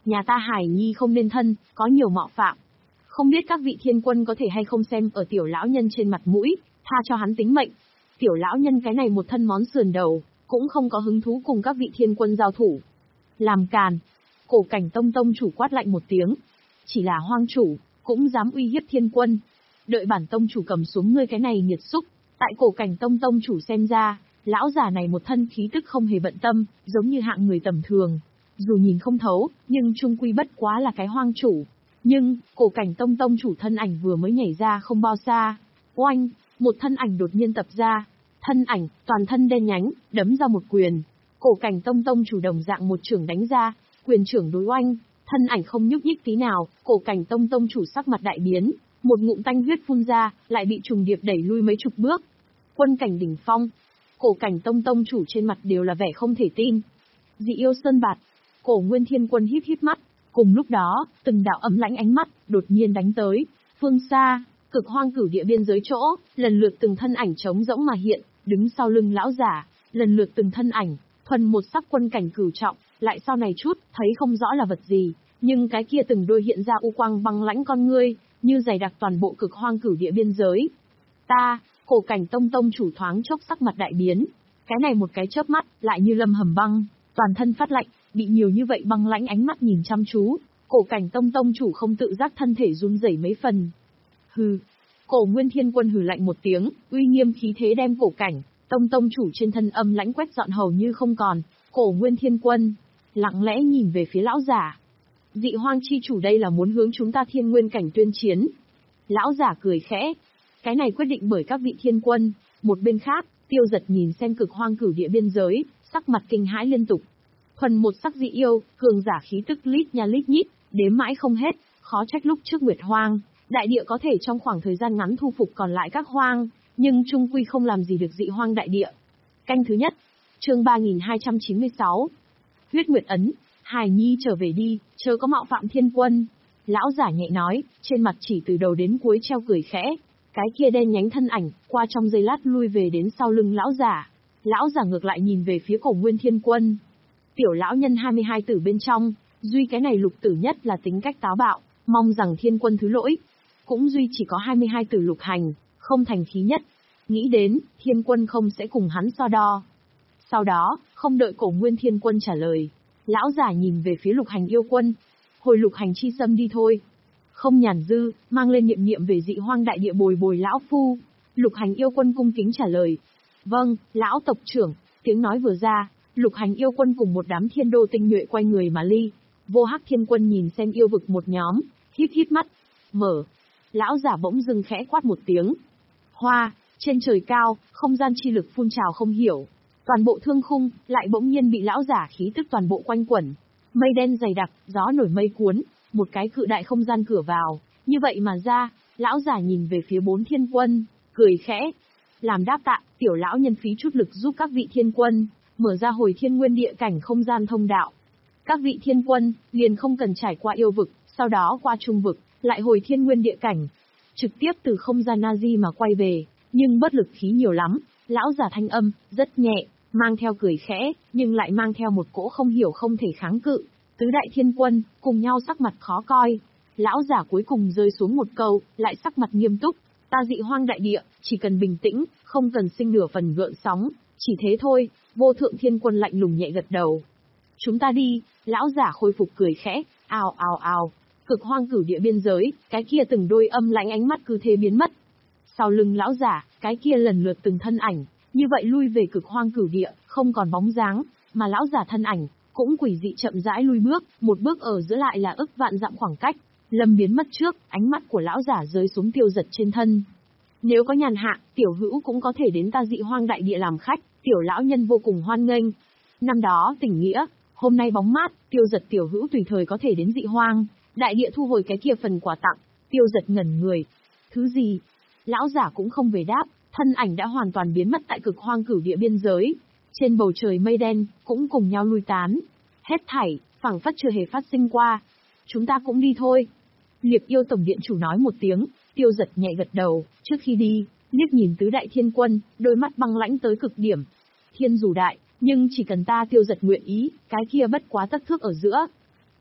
Speaker 1: Nhà ta Hải Nhi không nên thân, có nhiều mạo phạm. Không biết các vị thiên quân có thể hay không xem ở tiểu lão nhân trên mặt mũi, tha cho hắn tính mệnh. Tiểu lão nhân cái này một thân món sườn đầu, cũng không có hứng thú cùng các vị thiên quân giao thủ. Làm càn. Cổ Cảnh Tông tông chủ quát lạnh một tiếng. Chỉ là hoang chủ, cũng dám uy hiếp thiên quân. Đợi bản tông chủ cầm xuống ngươi cái này nghiệt xúc. Tại Cổ Cảnh Tông tông chủ xem ra, lão già này một thân khí tức không hề bận tâm, giống như hạng người tầm thường. Dù nhìn không thấu, nhưng trung quy bất quá là cái hoang chủ. Nhưng, Cổ Cảnh Tông tông chủ thân ảnh vừa mới nhảy ra không bao xa. Oanh, một thân ảnh đột nhiên tập ra. Thân ảnh, toàn thân đen nhánh, đấm ra một quyền. Cổ Cảnh Tông tông chủ đồng dạng một trưởng đánh ra, quyền trưởng đối oanh, thân ảnh không nhúc nhích tí nào, Cổ Cảnh Tông tông chủ sắc mặt đại biến, một ngụm tanh huyết phun ra, lại bị trùng điệp đẩy lui mấy chục bước. Quân cảnh đỉnh phong. Cổ Cảnh Tông tông chủ trên mặt đều là vẻ không thể tin. Dị yêu sơn bạt. Cổ Nguyên Thiên Quân híp híp mắt, cùng lúc đó, từng đạo ấm lãnh ánh mắt đột nhiên đánh tới. Phương xa, cực hoang cửu địa biên giới chỗ, lần lượt từng thân ảnh trống rỗng mà hiện, đứng sau lưng lão giả, lần lượt từng thân ảnh, thuần một sắc quân cảnh cửu trọng, lại sau này chút, thấy không rõ là vật gì, nhưng cái kia từng đôi hiện ra u quang băng lãnh con ngươi, như dày đặc toàn bộ cực hoang cửu địa biên giới. Ta, Cổ Cảnh Tông tông chủ thoáng chốc sắc mặt đại biến, cái này một cái chớp mắt, lại như lâm hầm băng, toàn thân phát lạnh, bị nhiều như vậy băng lãnh ánh mắt nhìn chăm chú, Cổ Cảnh Tông tông chủ không tự giác thân thể run rẩy mấy phần. Hừ. Cổ Nguyên Thiên Quân hừ lạnh một tiếng, uy nghiêm khí thế đem Cổ Cảnh Tông tông chủ trên thân âm lãnh quét dọn hầu như không còn. Cổ Nguyên Thiên Quân lặng lẽ nhìn về phía lão giả. Dị hoang chi chủ đây là muốn hướng chúng ta Thiên Nguyên cảnh tuyên chiến. Lão giả cười khẽ. Cái này quyết định bởi các vị thiên quân. Một bên khác, Tiêu Giật nhìn xem cực hoang cửu địa biên giới, sắc mặt kinh hãi liên tục. Thuần một sắc dị yêu, cường giả khí tức lít nha lít nhít, đếm mãi không hết, khó trách lúc trước Nguyệt Hoang, đại địa có thể trong khoảng thời gian ngắn thu phục còn lại các hoang, nhưng trung quy không làm gì được dị hoang đại địa. Canh thứ nhất, chương ba nghìn hai trăm chín mươi sáu. Huyết Nguyệt Ấn, Hải Nhi trở về đi, chớ có mạo phạm thiên quân. Lão giả nhẹ nói, trên mặt chỉ từ đầu đến cuối treo cười khẽ. Cái kia đen nhánh thân ảnh, qua trong giây lát lui về đến sau lưng lão giả. Lão giả ngược lại nhìn về phía Cổ Nguyên Thiên Quân. Tiểu lão nhân hai mươi hai tử bên trong, duy cái này lục tử nhất là tính cách táo bạo, mong rằng thiên quân thứ lỗi. Cũng duy chỉ có hai mươi hai tử lục hành, không thành khí nhất. Nghĩ đến, thiên quân không sẽ cùng hắn so đo. Sau đó, không đợi Cổ Nguyên Thiên Quân trả lời, lão giả nhìn về phía lục hành yêu quân. Hồi lục hành chi xâm đi thôi. Không nhàn dư, mang lên niệm niệm về dị hoang đại địa bồi bồi lão phu. Lục hành yêu quân cung kính trả lời. Vâng, lão tộc trưởng. Tiếng nói vừa ra, lục hành yêu quân cùng một đám thiên đô tinh nhuệ quay người mà ly. Vô Hắc Thiên Quân nhìn xem yêu vực một nhóm, híp híp mắt. Mở. Lão giả bỗng dưng khẽ quát một tiếng. Hoa, trên trời cao, không gian chi lực phun trào không hiểu. Toàn bộ thương khung, lại bỗng nhiên bị lão giả khí tức toàn bộ quanh quẩn. Mây đen dày đặc, gió nổi mây cuốn, một cái cự đại không gian cửa vào. Như vậy mà ra, lão giả nhìn về phía bốn thiên quân, cười khẽ. Làm đáp tạ, tiểu lão nhân phí chút lực giúp các vị thiên quân, mở ra hồi thiên nguyên địa cảnh không gian thông đạo. Các vị thiên quân, liền không cần trải qua yêu vực, sau đó qua trung vực, lại hồi thiên nguyên địa cảnh. Trực tiếp từ không gian Nazi mà quay về, nhưng bất lực khí nhiều lắm, lão giả thanh âm, rất nhẹ, mang theo cười khẽ, nhưng lại mang theo một cỗ không hiểu không thể kháng cự. Tứ đại thiên quân, cùng nhau sắc mặt khó coi. Lão giả cuối cùng rơi xuống một câu, lại sắc mặt nghiêm túc. Ta dị hoang đại địa, chỉ cần bình tĩnh, không cần sinh nửa phần gợn sóng, chỉ thế thôi. Vô thượng thiên quân lạnh lùng nhẹ gật đầu. Chúng ta đi, lão giả khôi phục cười khẽ, ào ào ào. Cực hoang cửu địa biên giới, cái kia từng đôi âm lãnh ánh mắt cứ thế biến mất. Sau lưng lão giả, cái kia lần lượt từng thân ảnh, như vậy lui về cực hoang cửu địa, không còn bóng dáng, mà lão giả thân ảnh cũng quỷ dị chậm rãi lui bước, một bước ở giữa lại là ức vạn dặm khoảng cách. Lâm biến mất trước, ánh mắt của lão giả rơi xuống Tiêu Giật trên thân. Nếu có nhàn hạ, tiểu hữu cũng có thể đến ta dị hoang đại địa làm khách, tiểu lão nhân vô cùng hoan nghênh. Năm đó tình nghĩa, hôm nay bóng mát, Tiêu Giật tiểu hữu tùy thời có thể đến dị hoang đại địa thu hồi cái kia phần quà tặng. Tiêu Giật ngẩn người. Thứ gì? Lão giả cũng không về đáp, thân ảnh đã hoàn toàn biến mất tại cực hoang cửu địa biên giới. Trên bầu trời mây đen, cũng cùng nhau lui tán. Hết thảy, phảng phất chưa hề phát sinh qua. Chúng ta cũng đi thôi. Liệp yêu tổng điện chủ nói một tiếng, Tiêu Giật nhẹ gật đầu, trước khi đi, liếc nhìn tứ đại thiên quân, đôi mắt băng lãnh tới cực điểm. Thiên dù đại, nhưng chỉ cần ta Tiêu Giật nguyện ý, cái kia bất quá tất thước ở giữa.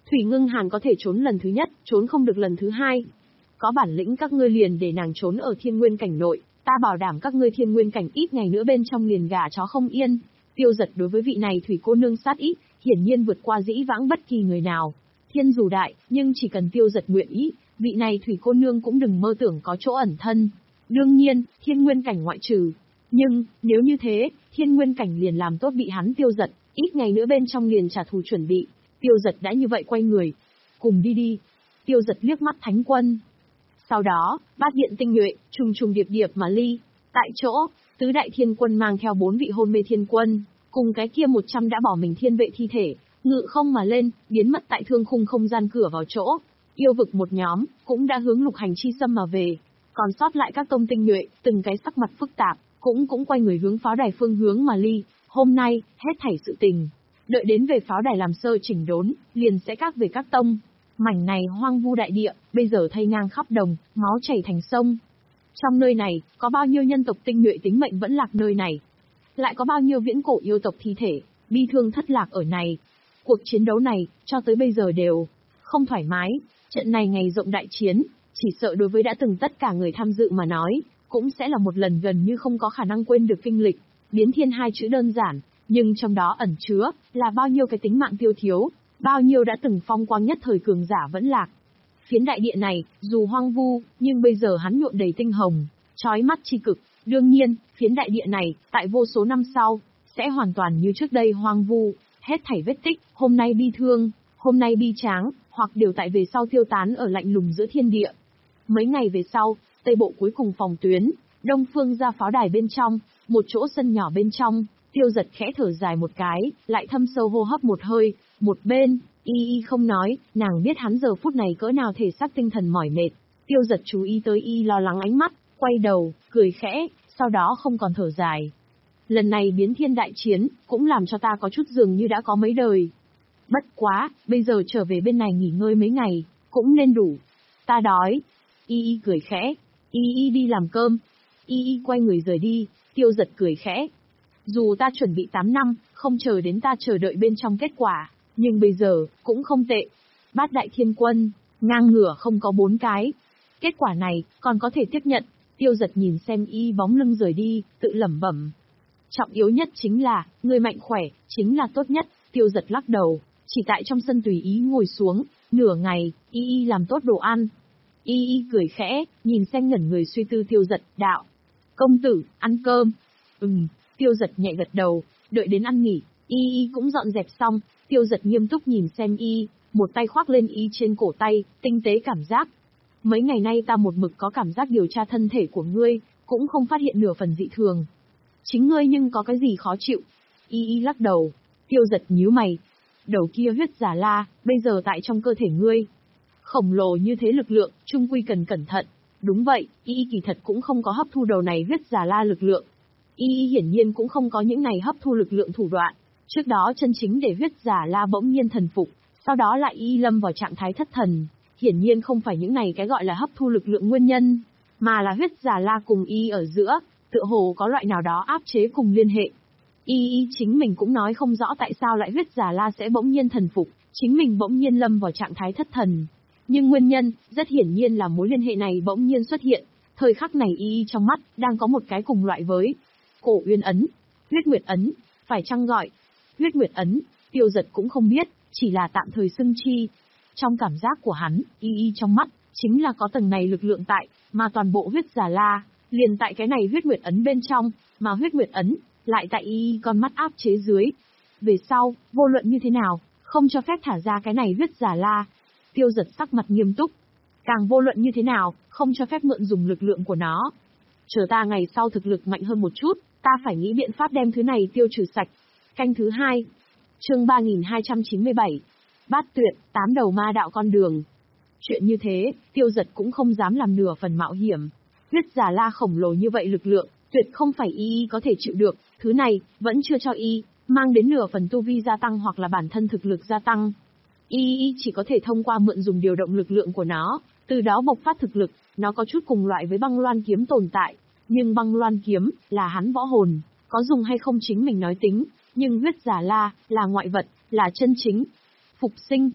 Speaker 1: Thủy Ngưng Hàn có thể trốn lần thứ nhất, trốn không được lần thứ hai. Có bản lĩnh các ngươi liền để nàng trốn ở thiên nguyên cảnh nội, ta bảo đảm các ngươi thiên nguyên cảnh ít ngày nữa bên trong liền gà chó không yên. Tiêu Giật đối với vị này Thủy cô nương sát ý, hiển nhiên vượt qua dĩ vãng bất kỳ người nào. Thiên dù đại, nhưng chỉ cần Tiêu Giật nguyện ý, vị này Thủy cô nương cũng đừng mơ tưởng có chỗ ẩn thân. Đương nhiên, thiên nguyên cảnh ngoại trừ. Nhưng, nếu như thế, thiên nguyên cảnh liền làm tốt bị hắn Tiêu Giật, ít ngày nữa bên trong liền trả thù chuẩn bị. Tiêu Giật đã như vậy quay người. Cùng đi đi. Tiêu Giật liếc mắt Thánh Quân. Sau đó, bát điện tinh nhuệ, trùng trùng điệp điệp mà ly. Tại chỗ, tứ đại thiên quân mang theo bốn vị hôn mê thiên quân, cùng cái kia một trăm đã bỏ mình thiên vệ thi thể, ngự không mà lên, biến mất tại thương khung không gian cửa vào chỗ. Yêu vực một nhóm, cũng đã hướng lục hành chi xâm mà về. Còn sót lại các tông tinh nhuệ, từng cái sắc mặt phức tạp, cũng cũng quay người hướng pháo đài phương hướng mà ly. Hôm nay, hết thảy sự tình. Đợi đến về pháo đài làm sơ chỉnh đốn, liền sẽ các về các tông. Mảnh này hoang vu đại địa, bây giờ thay ngang khắp đồng, máu chảy thành sông. Trong nơi này, có bao nhiêu nhân tộc tinh nhuệ tính mệnh vẫn lạc nơi này. Lại có bao nhiêu viễn cổ yêu tộc thi thể, bi thương thất lạc ở này. Cuộc chiến đấu này, cho tới bây giờ đều không thoải mái. Trận này ngày rộng đại chiến, chỉ sợ đối với đã từng tất cả người tham dự mà nói, cũng sẽ là một lần gần như không có khả năng quên được kinh lịch. Biến thiên hai chữ đơn giản, nhưng trong đó ẩn chứa là bao nhiêu cái tính mạng tiêu thiếu, bao nhiêu đã từng phong quang nhất thời cường giả vẫn lạc. Phiến đại địa này, dù hoang vu, nhưng bây giờ hắn nhuộm đầy tinh hồng, chói mắt chi cực. Đương nhiên, phiến đại địa này, tại vô số năm sau, sẽ hoàn toàn như trước đây hoang vu, hết thảy vết tích, hôm nay bi thương, hôm nay bi tráng, hoặc đều tại về sau tiêu tán ở lạnh lùng giữa thiên địa. Mấy ngày về sau, tây bộ cuối cùng phòng tuyến, đông phương ra pháo đài bên trong, một chỗ sân nhỏ bên trong, Tiêu Giật khẽ thở dài một cái, lại thâm sâu hô hấp một hơi, một bên, y y không nói, nàng biết hắn giờ phút này cỡ nào thể xác tinh thần mỏi mệt. Tiêu Giật chú ý tới y lo lắng ánh mắt, quay đầu, cười khẽ, sau đó không còn thở dài. Lần này biến thiên đại chiến, cũng làm cho ta có chút dường như đã có mấy đời. Bất quá, bây giờ trở về bên này nghỉ ngơi mấy ngày, cũng nên đủ. Ta đói. Y y cười khẽ. Y y đi làm cơm. Y y quay người rời đi, Tiêu Giật cười khẽ. Dù ta chuẩn bị tám năm, không chờ đến ta chờ đợi bên trong kết quả, nhưng bây giờ, cũng không tệ. Bát đại thiên quân, ngang ngửa không có bốn cái. Kết quả này, còn có thể tiếp nhận. Tiêu Giật nhìn xem y bóng lưng rời đi, tự lẩm bẩm. Trọng yếu nhất chính là, người mạnh khỏe, chính là tốt nhất. Tiêu Giật lắc đầu, chỉ tại trong sân tùy ý ngồi xuống, nửa ngày, y y làm tốt đồ ăn. Y y cười khẽ, nhìn xem ngẩn người suy tư Tiêu Giật, đạo. Công tử, ăn cơm. Ừm, Tiêu Giật nhẹ gật đầu, đợi đến ăn nghỉ, y y cũng dọn dẹp xong, Tiêu Giật nghiêm túc nhìn xem y, một tay khoác lên y trên cổ tay, tinh tế cảm giác. Mấy ngày nay ta một mực có cảm giác điều tra thân thể của ngươi, cũng không phát hiện nửa phần dị thường. Chính ngươi nhưng có cái gì khó chịu? Y y lắc đầu, Tiêu Giật nhíu mày. Đầu kia huyết giả la, bây giờ tại trong cơ thể ngươi. Khổng lồ như thế lực lượng, chung quy cần cẩn thận. Đúng vậy, y y kỳ thật cũng không có hấp thu đầu này huyết giả la lực lượng. Y y hiển nhiên cũng không có những này hấp thu lực lượng thủ đoạn. Trước đó chân chính để huyết giả la bỗng nhiên thần phục, sau đó lại y lâm vào trạng thái thất thần. Hiển nhiên không phải những này cái gọi là hấp thu lực lượng nguyên nhân, mà là huyết giả la cùng y ở giữa, tựa hồ có loại nào đó áp chế cùng liên hệ. Y y chính mình cũng nói không rõ tại sao lại huyết giả la sẽ bỗng nhiên thần phục, chính mình bỗng nhiên lâm vào trạng thái thất thần. Nhưng nguyên nhân, rất hiển nhiên là mối liên hệ này bỗng nhiên xuất hiện. Thời khắc này y y trong mắt, đang có một cái cùng loại với Cổ Uyên ấn, Huyết Nguyệt ấn, phải chăng gọi Huyết Nguyệt ấn, Tiêu Giật cũng không biết, chỉ là tạm thời xưng chi. Trong cảm giác của hắn, y y trong mắt, chính là có tầng này lực lượng tại, mà toàn bộ huyết giả la, liền tại cái này huyết nguyệt ấn bên trong, mà huyết nguyệt ấn, lại tại y y con mắt áp chế dưới. Về sau, vô luận như thế nào, không cho phép thả ra cái này huyết giả la. Tiêu Giật sắc mặt nghiêm túc. Càng vô luận như thế nào, không cho phép mượn dùng lực lượng của nó. Chờ ta ngày sau thực lực mạnh hơn một chút, ta phải nghĩ biện pháp đem thứ này tiêu trừ sạch. Canh thứ hai. Chương ba nghìn hai trăm chín mươi bảy. Bát tuyệt, tám đầu ma đạo con đường. Chuyện như thế, Tiêu Giật cũng không dám làm nửa phần mạo hiểm. Huyết giả la khổng lồ như vậy lực lượng, tuyệt không phải y y có thể chịu được, thứ này, vẫn chưa cho y, mang đến nửa phần tu vi gia tăng hoặc là bản thân thực lực gia tăng. Y y chỉ có thể thông qua mượn dùng điều động lực lượng của nó, từ đó bộc phát thực lực, nó có chút cùng loại với băng loan kiếm tồn tại. Nhưng băng loan kiếm, là hắn võ hồn, có dùng hay không chính mình nói tính, nhưng huyết giả la, là ngoại vật, là chân chính. Phục sinh.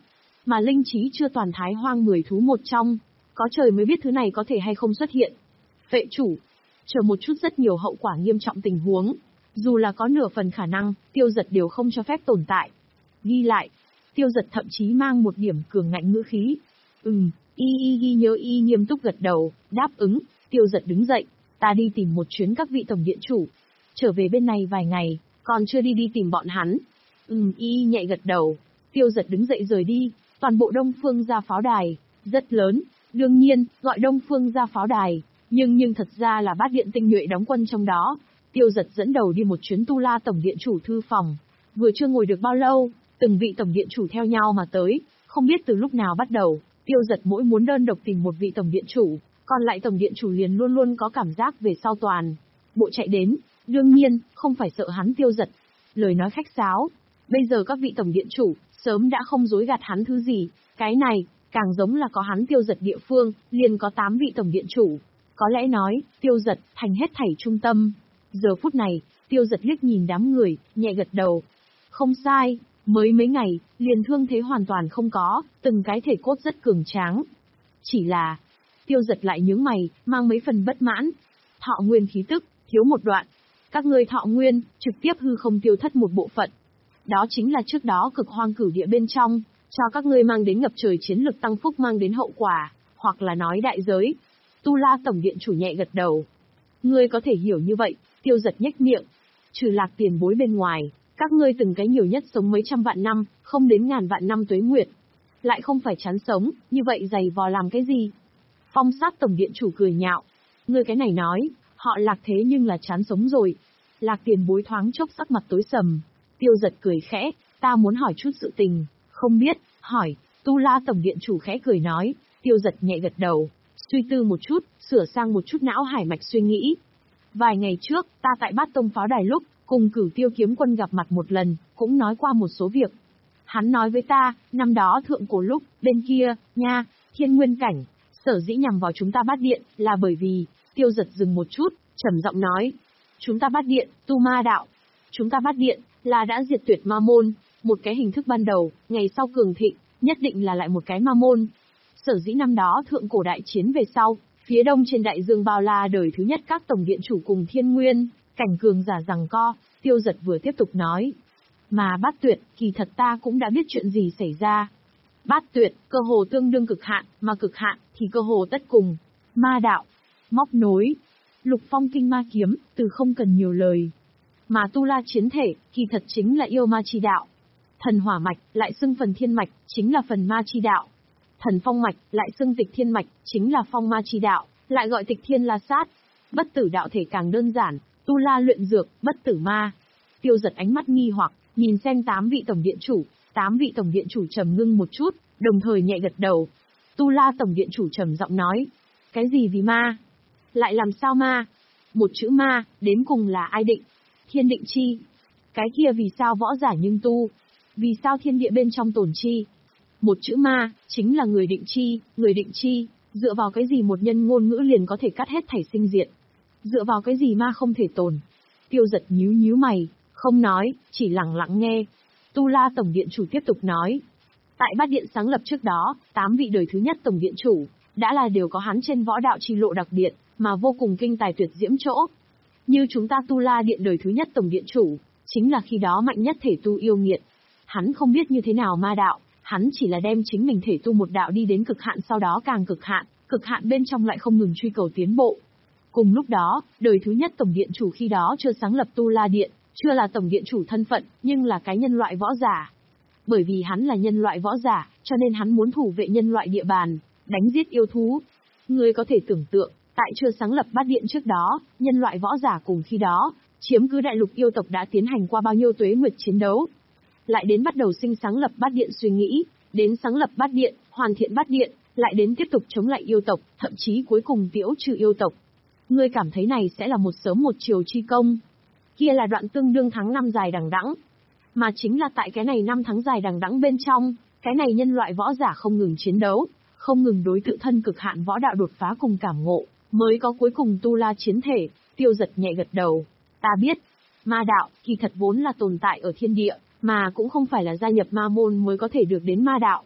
Speaker 1: mà linh trí chưa toàn thái hoang mười thú một trong. Có trời mới biết thứ này có thể hay không xuất hiện. Vệ chủ, chờ một chút, rất nhiều hậu quả nghiêm trọng tình huống. Dù là có nửa phần khả năng, Tiêu Giật đều không cho phép tồn tại. Ghi lại, Tiêu Giật thậm chí mang một điểm cường ngạnh ngữ khí. Ừm, y y ghi nhớ, y nghiêm túc gật đầu, đáp ứng. Tiêu Giật đứng dậy, ta đi tìm một chuyến các vị tổng điện chủ. Trở về bên này vài ngày, còn chưa đi đi tìm bọn hắn. Ừm, y nhẹ gật đầu. Tiêu Giật đứng dậy rời đi. Toàn bộ Đông Phương gia pháo đài, rất lớn, đương nhiên, gọi Đông Phương gia pháo đài, nhưng nhưng thật ra là Bát Điện tinh nhuệ đóng quân trong đó. Tiêu Giật dẫn đầu đi một chuyến Tu La tổng điện chủ thư phòng. Vừa chưa ngồi được bao lâu, từng vị tổng điện chủ theo nhau mà tới, không biết từ lúc nào bắt đầu, Tiêu Giật mỗi muốn đơn độc tìm một vị tổng điện chủ, còn lại tổng điện chủ liền luôn luôn có cảm giác về sau toàn bộ chạy đến, đương nhiên, không phải sợ hắn Tiêu Giật. Lời nói khách sáo, bây giờ các vị tổng điện chủ sớm đã không dối gạt hắn thứ gì, cái này càng giống là có hắn Tiêu Giật địa phương, liền có tám vị tổng điện chủ. Có lẽ nói, Tiêu Giật thành hết thảy trung tâm. Giờ phút này, Tiêu Giật liếc nhìn đám người, nhẹ gật đầu. Không sai, mới mấy ngày, liền thương thế hoàn toàn không có, từng cái thể cốt rất cường tráng. Chỉ là, Tiêu Giật lại nhướng mày, mang mấy phần bất mãn. Thọ nguyên khí tức, thiếu một đoạn. Các ngươi thọ nguyên, trực tiếp hư không tiêu thất một bộ phận. Đó chính là trước đó cực hoang cửu địa bên trong, cho các ngươi mang đến ngập trời chiến lực tăng phúc mang đến hậu quả, hoặc là nói đại giới. Tu La tổng điện chủ nhẹ gật đầu. Ngươi có thể hiểu như vậy, Tiêu Giật nhếch miệng. Trừ Lạc tiền bối bên ngoài, các ngươi từng cái nhiều nhất sống mấy trăm vạn năm, không đến ngàn vạn năm tuế nguyệt. Lại không phải chán sống, như vậy dày vò làm cái gì? Phong Sát tổng điện chủ cười nhạo. Ngươi cái này nói, họ Lạc thế nhưng là chán sống rồi. Lạc tiền bối thoáng chốc sắc mặt tối sầm. Tiêu Giật cười khẽ, ta muốn hỏi chút sự tình, không biết, hỏi. Tu La tổng điện chủ khẽ cười nói. Tiêu Giật nhẹ gật đầu, suy tư một chút, sửa sang một chút não hải mạch suy nghĩ. Vài ngày trước, ta tại Bát Tông pháo đài lúc, cùng Cửu Tiêu kiếm quân gặp mặt một lần, cũng nói qua một số việc. Hắn nói với ta, năm đó thượng cổ lúc, bên kia, nha, thiên nguyên cảnh, sở dĩ nhằm vào chúng ta Bát Điện, là bởi vì, Tiêu Giật dừng một chút, trầm giọng nói. Chúng ta Bát Điện, tu ma đạo. Chúng ta Bát Điện, là đã diệt tuyệt ma môn, một cái hình thức ban đầu, ngày sau cường thịnh, nhất định là lại một cái ma môn. Sở dĩ năm đó thượng cổ đại chiến về sau, phía đông trên đại dương bao la đời thứ nhất các tổng điện chủ cùng thiên nguyên, cảnh cường giả giằng co, Tiêu Giật vừa tiếp tục nói. Mà Bát Tuyệt, kỳ thật ta cũng đã biết chuyện gì xảy ra. Bát Tuyệt, cơ hồ tương đương cực hạn, mà cực hạn, thì cơ hồ tất cùng. Ma đạo, móc nối, Lục Phong kinh ma kiếm, từ không cần nhiều lời. Mà Tu La chiến thể, kỳ thật chính là yêu ma chi đạo. Thần hỏa mạch, lại xưng phần thiên mạch, chính là phần ma chi đạo. Thần phong mạch, lại xưng tịch thiên mạch, chính là phong ma chi đạo, lại gọi tịch thiên la sát. Bất tử đạo thể càng đơn giản, Tu La luyện dược, bất tử ma. Tiêu Giật ánh mắt nghi hoặc, nhìn xem tám vị tổng điện chủ, tám vị tổng điện chủ trầm ngưng một chút, đồng thời nhẹ gật đầu. Tu La tổng điện chủ trầm giọng nói, cái gì vì ma? Lại làm sao ma? Một chữ ma, đến cùng là ai định? Thiên định chi. Cái kia vì sao võ giả nhưng tu? Vì sao thiên địa bên trong tồn chi? Một chữ ma, chính là người định chi, người định chi, dựa vào cái gì một nhân ngôn ngữ liền có thể cắt hết thảy sinh diệt? Dựa vào cái gì ma không thể tồn? Tiêu Giật nhíu nhíu mày, không nói, chỉ lặng lặng nghe. Tu La tổng điện chủ tiếp tục nói. Tại Bát Điện sáng lập trước đó, tám vị đời thứ nhất tổng điện chủ, đã là đều có hắn trên võ đạo chi lộ đặc biệt, mà vô cùng kinh tài tuyệt diễm chỗ. Như chúng ta Tu La Điện đời thứ nhất tổng điện chủ, chính là khi đó mạnh nhất thể tu yêu nghiệt. Hắn không biết như thế nào ma đạo, hắn chỉ là đem chính mình thể tu một đạo đi đến cực hạn, sau đó càng cực hạn, cực hạn bên trong lại không ngừng truy cầu tiến bộ. Cùng lúc đó, đời thứ nhất tổng điện chủ khi đó chưa sáng lập Tu La Điện, chưa là tổng điện chủ thân phận, nhưng là cái nhân loại võ giả. Bởi vì hắn là nhân loại võ giả, cho nên hắn muốn thủ vệ nhân loại địa bàn, đánh giết yêu thú. Ngươi có thể tưởng tượng, tại chưa sáng lập Bát Điện trước đó, nhân loại võ giả cùng khi đó, chiếm cứ đại lục yêu tộc đã tiến hành qua bao nhiêu tuế nguyệt chiến đấu. Lại đến bắt đầu sinh sáng lập Bát Điện suy nghĩ, đến sáng lập Bát Điện, hoàn thiện Bát Điện, lại đến tiếp tục chống lại yêu tộc, thậm chí cuối cùng tiễu trừ yêu tộc. Ngươi cảm thấy này sẽ là một sớm một chiều chi công? Kia là đoạn tương đương tháng năm dài đằng đẵng. Mà chính là tại cái này năm tháng dài đằng đẵng bên trong, cái này nhân loại võ giả không ngừng chiến đấu, không ngừng đối tự thân cực hạn võ đạo đột phá cùng cảm ngộ, mới có cuối cùng Tu La chiến thể. Tiêu Giật nhẹ gật đầu. Ta biết, ma đạo, kỳ thật vốn là tồn tại ở thiên địa, mà cũng không phải là gia nhập ma môn mới có thể được đến ma đạo.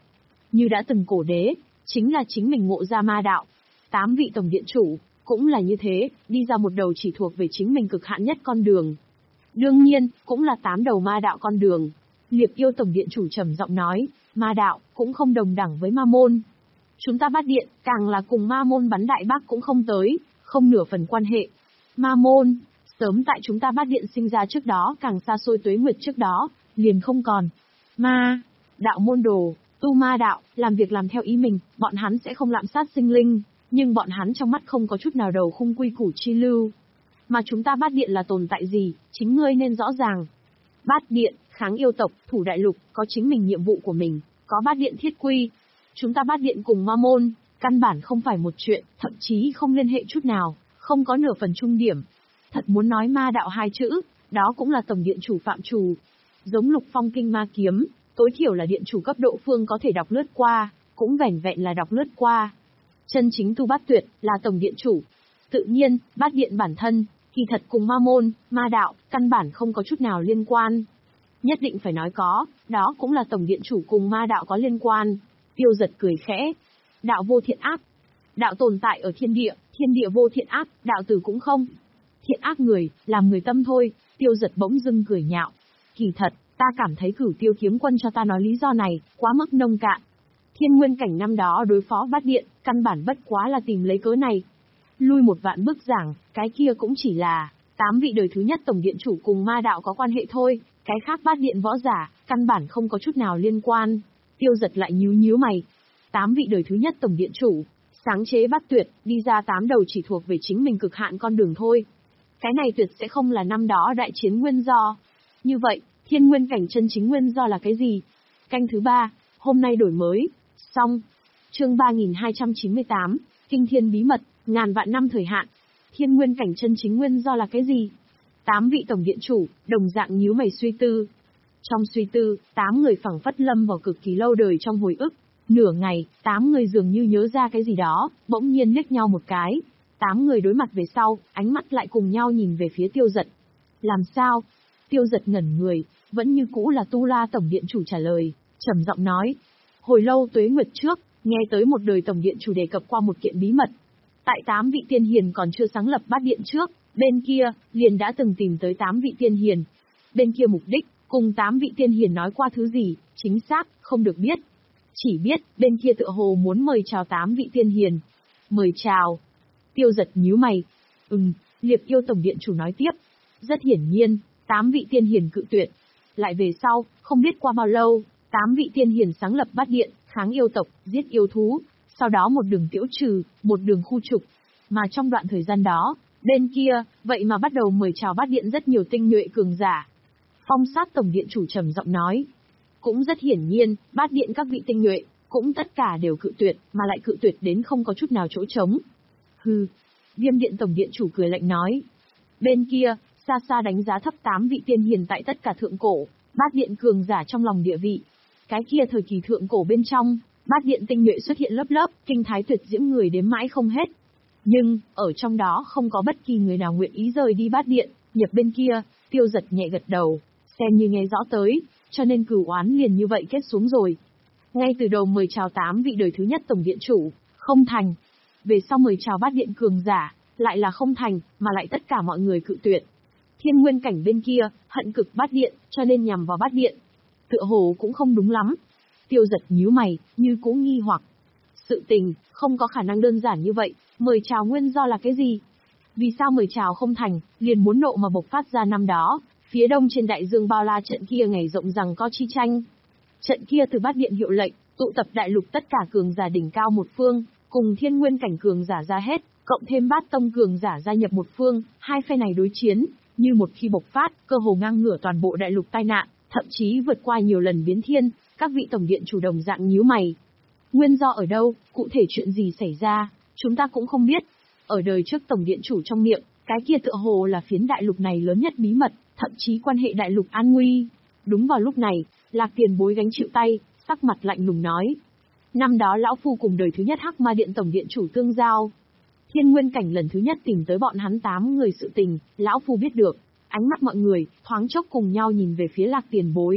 Speaker 1: như đã từng cổ đế, chính là chính mình ngộ ra ma đạo. Tám vị tổng điện chủ, cũng là như thế, đi ra một đầu chỉ thuộc về chính mình cực hạn nhất con đường. Đương nhiên, cũng là tám đầu ma đạo con đường. Liệp yêu tổng điện chủ trầm giọng nói, ma đạo, cũng không đồng đẳng với ma môn. Chúng ta Bát Điện, càng là cùng ma môn bắn đại bác cũng không tới, không nửa phần quan hệ. Ma môn, sớm tại chúng ta Bát Điện sinh ra trước đó càng xa xôi tuế nguyệt trước đó, liền không còn. Ma, đạo môn đồ, tu ma đạo, làm việc làm theo ý mình, bọn hắn sẽ không lạm sát sinh linh, nhưng bọn hắn trong mắt không có chút nào đầu khung quy củ chi lưu. Mà chúng ta Bát Điện là tồn tại gì, chính ngươi nên rõ ràng. Bát Điện, kháng yêu tộc, thủ đại lục, có chính mình nhiệm vụ của mình, có Bát Điện thiết quy. Chúng ta Bát Điện cùng ma môn, căn bản không phải một chuyện, thậm chí không liên hệ chút nào, không có nửa phần trung điểm. Thật muốn nói ma đạo hai chữ, đó cũng là tổng điện chủ phạm trù. Giống Lục Phong kinh ma kiếm, tối thiểu là điện chủ cấp độ phương có thể đọc lướt qua, cũng vẻn vẹn là đọc lướt qua. Chân chính tu bát tuyệt, là tổng điện chủ. Tự nhiên, Bát Điện bản thân, kỳ thật cùng ma môn, ma đạo, căn bản không có chút nào liên quan. Nhất định phải nói có, đó cũng là tổng điện chủ cùng ma đạo có liên quan. Tiêu Giật cười khẽ. Đạo vô thiện ác. Đạo tồn tại ở thiên địa, thiên địa vô thiện ác, đạo tử cũng không. Thiện ác người, làm người tâm thôi. Tiêu Giật bỗng dưng cười nhạo. Kỳ thật, ta cảm thấy Cửu Tiêu kiếm quân cho ta nói lý do này, quá mức nông cạn. Thiên nguyên cảnh năm đó đối phó Bát Điện, căn bản bất quá là tìm lấy cớ này. Lui một vạn bước giảng, cái kia cũng chỉ là tám vị đời thứ nhất tổng điện chủ cùng ma đạo có quan hệ thôi, cái khác Bát Điện võ giả, căn bản không có chút nào liên quan. Tiêu Giật lại nhíu nhíu mày. Tám vị đời thứ nhất tổng điện chủ, sáng chế Bát Tuyệt, đi ra tám đầu chỉ thuộc về chính mình cực hạn con đường thôi. Cái này tuyệt sẽ không là năm đó đại chiến nguyên do. Như vậy, thiên nguyên cảnh chân chính nguyên do là cái gì? Canh thứ ba, hôm nay đổi mới. Xong. Chương ba nghìn hai trăm chín mươi tám, Kinh Thiên Bí Mật, ngàn vạn năm thời hạn. Thiên nguyên cảnh chân chính nguyên do là cái gì? Tám vị tổng điện chủ, đồng dạng nhíu mày suy tư. Trong suy tư, tám người phảng phất lâm vào cực kỳ lâu đời trong hồi ức. Nửa ngày, tám người dường như nhớ ra cái gì đó, bỗng nhiên liếc nhau một cái. Tám người đối mặt về sau, ánh mắt lại cùng nhau nhìn về phía Tiêu Giật. Làm sao? Tiêu Giật ngẩn người, vẫn như cũ là Tu La tổng điện chủ trả lời, trầm giọng nói. Hồi lâu tuế nguyệt trước, nghe tới một đời tổng điện chủ đề cập qua một kiện bí mật. Tại tám vị tiên hiền còn chưa sáng lập Bát Điện trước, bên kia, liền đã từng tìm tới tám vị tiên hiền. Bên kia mục đích, cùng tám vị tiên hiền nói qua thứ gì, chính xác, không được biết. Chỉ biết, bên kia tựa hồ muốn mời chào tám vị tiên hiền. Mời chào. Tiêu Giật nhíu mày. Ừm, Liệp yêu tổng điện chủ nói tiếp. Rất hiển nhiên, tám vị tiên hiền cự tuyệt. Lại về sau, không biết qua bao lâu, tám vị tiên hiền sáng lập Bát Điện, kháng yêu tộc, giết yêu thú, sau đó một đường tiễu trừ, một đường khu trục. Mà trong đoạn thời gian đó, bên kia, vậy mà bắt đầu mời chào Bát Điện rất nhiều tinh nhuệ cường giả. Phong Sát tổng điện chủ trầm giọng nói. Cũng rất hiển nhiên, Bát Điện các vị tinh nhuệ, cũng tất cả đều cự tuyệt, mà lại cự tuyệt đến không có chút nào chỗ trống. Hừ, Viêm Điện tổng điện chủ cười lạnh nói. Bên kia, xa xa đánh giá thấp tám vị tiên hiền tại tất cả thượng cổ, Bát Điện cường giả trong lòng địa vị. Cái kia thời kỳ thượng cổ bên trong, Bát Điện tinh nhuệ xuất hiện lớp lớp, kinh thái tuyệt diễm người đếm mãi không hết. Nhưng, ở trong đó không có bất kỳ người nào nguyện ý rời đi Bát Điện, nhập bên kia. Tiêu Giật nhẹ gật đầu, xem như nghe rõ tới, cho nên cửu oán liền như vậy kết xuống rồi. Ngay từ đầu mời chào tám vị đời thứ nhất tổng điện chủ, không thành. Về sau mời chào Bát Điện cường giả, lại là không thành, mà lại tất cả mọi người cự tuyệt. Thiên nguyên cảnh bên kia, hận cực Bát Điện, cho nên nhằm vào Bát Điện. Tựa hồ cũng không đúng lắm. Tiêu Giật nhíu mày, như cũ nghi hoặc. Sự tình, không có khả năng đơn giản như vậy, mời chào nguyên do là cái gì? Vì sao mời chào không thành, liền muốn nộ mà bộc phát ra năm đó, phía đông trên đại dương bao la trận kia ngày rộng rằng có chi tranh. Trận kia từ Bát Điện hiệu lệnh, tụ tập đại lục tất cả cường giả đỉnh cao một phương, cùng thiên nguyên cảnh cường giả ra hết, cộng thêm Bát Tông cường giả gia nhập một phương, hai phe này đối chiến, như một khi bộc phát, cơ hồ ngang ngửa toàn bộ đại lục tai nạn, thậm chí vượt qua nhiều lần biến thiên, các vị tổng điện chủ đồng dạng nhíu mày. Nguyên do ở đâu, cụ thể chuyện gì xảy ra, chúng ta cũng không biết. Ở đời trước tổng điện chủ trong miệng, cái kia tựa hồ là phiến đại lục này lớn nhất bí mật, thậm chí quan hệ đại lục an nguy. Đúng vào lúc này, Lạc Tiền Bối gánh chịu tay, sắc mặt lạnh lùng nói. Năm đó lão phu cùng đời thứ nhất Hắc Ma Điện tổng điện chủ tương giao. Thiên nguyên cảnh lần thứ nhất tìm tới bọn hắn tám người sự tình, lão phu biết được. Ánh mắt mọi người, thoáng chốc cùng nhau nhìn về phía Lạc Tiền Bối.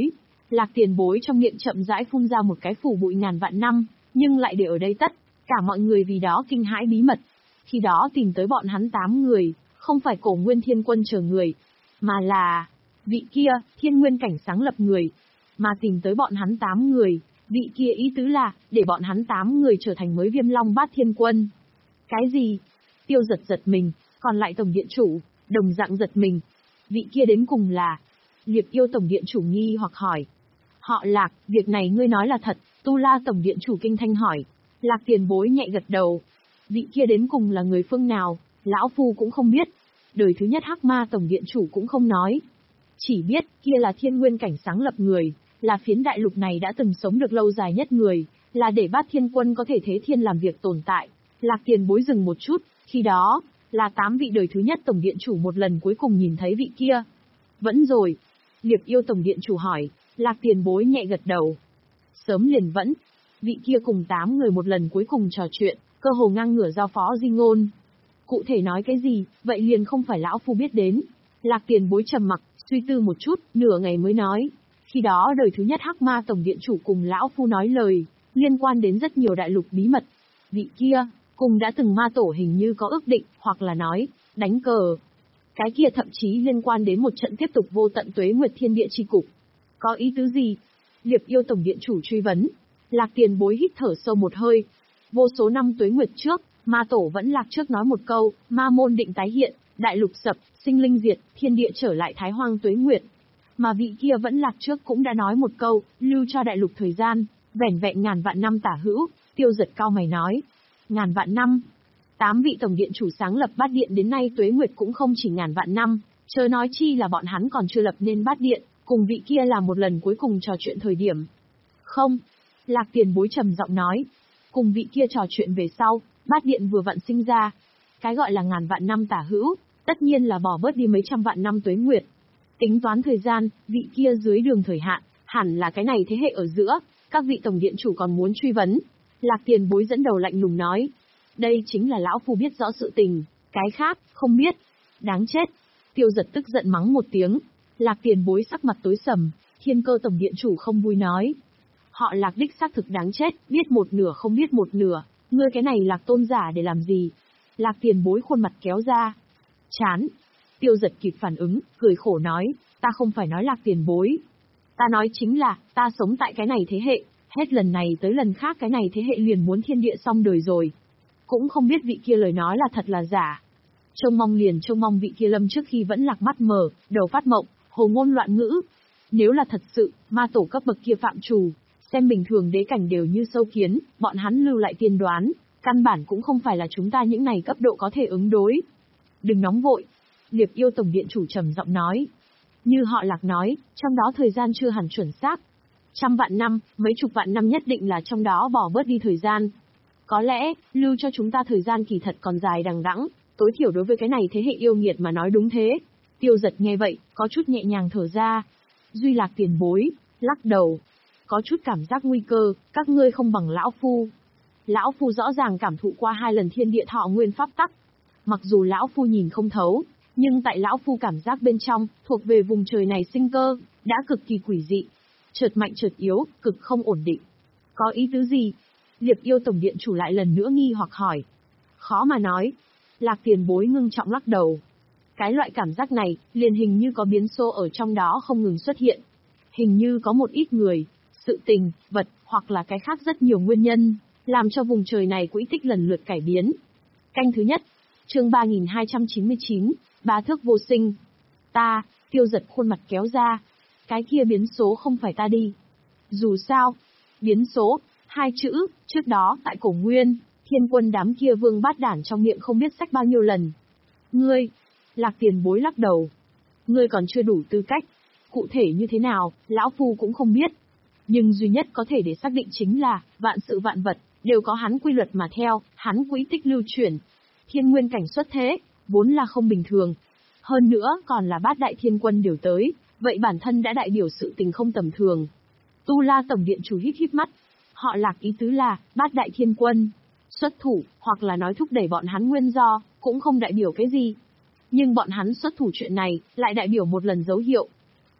Speaker 1: Lạc Tiền Bối trong miệng chậm rãi phun ra một cái phủ bụi ngàn vạn năm, nhưng lại để ở đây tất, cả mọi người vì đó kinh hãi bí mật. Khi đó tìm tới bọn hắn tám người, không phải Cổ Nguyên Thiên Quân chờ người, mà là vị kia, Thiên Nguyên cảnh sáng lập người, mà tìm tới bọn hắn tám người, vị kia ý tứ là để bọn hắn tám người trở thành mới Viêm Long Bát Thiên Quân. Cái gì? Tiêu Giật giật mình, còn lại tổng điện chủ, đồng dạng giật mình. Vị kia đến cùng là? Liệp Yêu tổng điện chủ nghi hoặc hỏi. Họ Lạc, việc này ngươi nói là thật? Tu La tổng điện chủ kinh thanh hỏi. Lạc Tiền Bối nhẹ gật đầu. Vị kia đến cùng là người phương nào, lão phu cũng không biết. Đời thứ nhất Hắc Ma tổng điện chủ cũng không nói. Chỉ biết, kia là Thiên Nguyên cảnh sáng lập người, là phiến đại lục này đã từng sống được lâu dài nhất người, là để Bát Thiên Quân có thể thế thiên làm việc tồn tại. Lạc Tiền Bối dừng một chút, khi đó, là tám vị đời thứ nhất tổng điện chủ một lần cuối cùng nhìn thấy vị kia. Vẫn rồi. Liệp Yêu tổng điện chủ hỏi. Lạc Tiền Bối nhẹ gật đầu. Sớm liền vẫn. Vị kia cùng tám người một lần cuối cùng trò chuyện, cơ hồ ngang ngửa giao phó di ngôn. Cụ thể nói cái gì, vậy liền không phải lão phu biết đến. Lạc Tiền Bối trầm mặc, suy tư một chút, nửa ngày mới nói. Khi đó đời thứ nhất Hắc Ma tổng điện chủ cùng lão phu nói lời, liên quan đến rất nhiều đại lục bí mật. Vị kia, cùng đã từng ma tổ hình như có ước định, hoặc là nói, đánh cờ. Cái kia thậm chí liên quan đến một trận tiếp tục vô tận tuế nguyệt thiên địa chi cục. Có ý tứ gì? Liệp Yêu tổng điện chủ truy vấn. Lạc Tiền Bối hít thở sâu một hơi. Vô số năm tuế nguyệt trước, ma tổ vẫn lạc trước nói một câu, ma môn định tái hiện, đại lục sập, sinh linh diệt, thiên địa trở lại thái hoang tuế nguyệt. Mà vị kia vẫn lạc trước cũng đã nói một câu, lưu cho đại lục thời gian, vẻn vẹn ngàn vạn năm tả hữu. Tiêu Giật cao mày nói. Ngàn vạn năm. Tám vị tổng điện chủ sáng lập bát điện đến nay tuế nguyệt cũng không chỉ ngàn vạn năm, chớ nói chi là bọn hắn còn chưa lập nên bát điện, cùng vị kia là một lần cuối cùng trò chuyện thời điểm. Không. Lạc Tiền Bối trầm giọng nói. Cùng vị kia trò chuyện về sau, bát điện vừa vặn sinh ra. Cái gọi là ngàn vạn năm tả hữu, tất nhiên là bỏ bớt đi mấy trăm vạn năm tuế nguyệt. Tính toán thời gian, vị kia dưới đường thời hạn, hẳn là cái này thế hệ ở giữa, các vị tổng điện chủ còn muốn truy vấn. Lạc Tiền Bối dẫn đầu lạnh lùng nói. Đây chính là lão phu biết rõ sự tình, cái khác, không biết. Đáng chết. Tiêu Giật tức giận mắng một tiếng. Lạc Tiền Bối sắc mặt tối sầm, Thiên Cơ tổng điện chủ không vui nói. Họ Lạc đích xác thực đáng chết, biết một nửa không biết một nửa, ngươi cái này Lạc tôn giả để làm gì? Lạc Tiền Bối khuôn mặt kéo ra. Chán. Tiêu Giật kịp phản ứng, cười khổ nói, ta không phải nói Lạc Tiền Bối. Ta nói chính là, ta sống tại cái này thế hệ, hết lần này tới lần khác cái này thế hệ liền muốn thiên địa xong đời rồi. Cũng không biết vị kia lời nói là thật là giả. Trông mong liền trông mong vị kia lâm trước khi vẫn lạc mắt mờ, đầu phát mộng, hồ ngôn loạn ngữ. Nếu là thật sự, ma tổ cấp bậc kia phạm trù, xem bình thường đế cảnh đều như sâu kiến, bọn hắn lưu lại tiên đoán, căn bản cũng không phải là chúng ta những này cấp độ có thể ứng đối. Đừng nóng vội. Liệp Yêu tổng điện chủ trầm giọng nói. Như họ Lạc nói, trong đó thời gian chưa hẳn chuẩn xác. Trăm vạn năm, mấy chục vạn năm nhất định là trong đó bỏ bớt đi thời gian. Có lẽ, lưu cho chúng ta thời gian kỳ thật còn dài đằng đẵng, tối thiểu đối với cái này thế hệ yêu nghiệt mà nói đúng thế. Tiêu Giật nghe vậy, có chút nhẹ nhàng thở ra. Duy Lạc Tiền Bối, lắc đầu. Có chút cảm giác nguy cơ, các ngươi không bằng lão phu. Lão phu rõ ràng cảm thụ qua hai lần thiên địa thọ nguyên pháp tắc. Mặc dù lão phu nhìn không thấu, nhưng tại lão phu cảm giác bên trong, thuộc về vùng trời này sinh cơ, đã cực kỳ quỷ dị. Chợt mạnh chợt yếu, cực không ổn định. Có ý tứ gì? Liệp Yêu tổng điện chủ lại lần nữa nghi hoặc hỏi. Khó mà nói. Lạc Tiền Bối ngưng trọng lắc đầu. Cái loại cảm giác này, liền hình như có biến số ở trong đó không ngừng xuất hiện. Hình như có một ít người, sự tình, vật, hoặc là cái khác rất nhiều nguyên nhân, làm cho vùng trời này quỹ tích lần lượt cải biến. Canh thứ nhất, chương ba nghìn hai trăm chín mươi chín, Ba thước vô sinh. Ta, Tiêu Giật khuôn mặt kéo ra. Cái kia biến số không phải ta đi. Dù sao, biến số, hai chữ, trước đó tại Cổ Nguyên, Thiên Quân đám kia vương bát đản trong miệng không biết sách bao nhiêu lần. Ngươi, Lạc Tiền Bối lắc đầu. Ngươi còn chưa đủ tư cách. Cụ thể như thế nào, lão phu cũng không biết. Nhưng duy nhất có thể để xác định chính là, vạn sự vạn vật, đều có hắn quy luật mà theo, hắn quỹ tích lưu chuyển. Thiên nguyên cảnh xuất thế, vốn là không bình thường. Hơn nữa còn là bát đại thiên quân đều tới, vậy bản thân đã đại biểu sự tình không tầm thường. Tu La tổng điện chủ híp híp mắt. Họ Lạc ý tứ là, bát đại thiên quân xuất thủ, hoặc là nói thúc đẩy bọn hắn nguyên do, cũng không đại biểu cái gì. Nhưng bọn hắn xuất thủ chuyện này, lại đại biểu một lần dấu hiệu.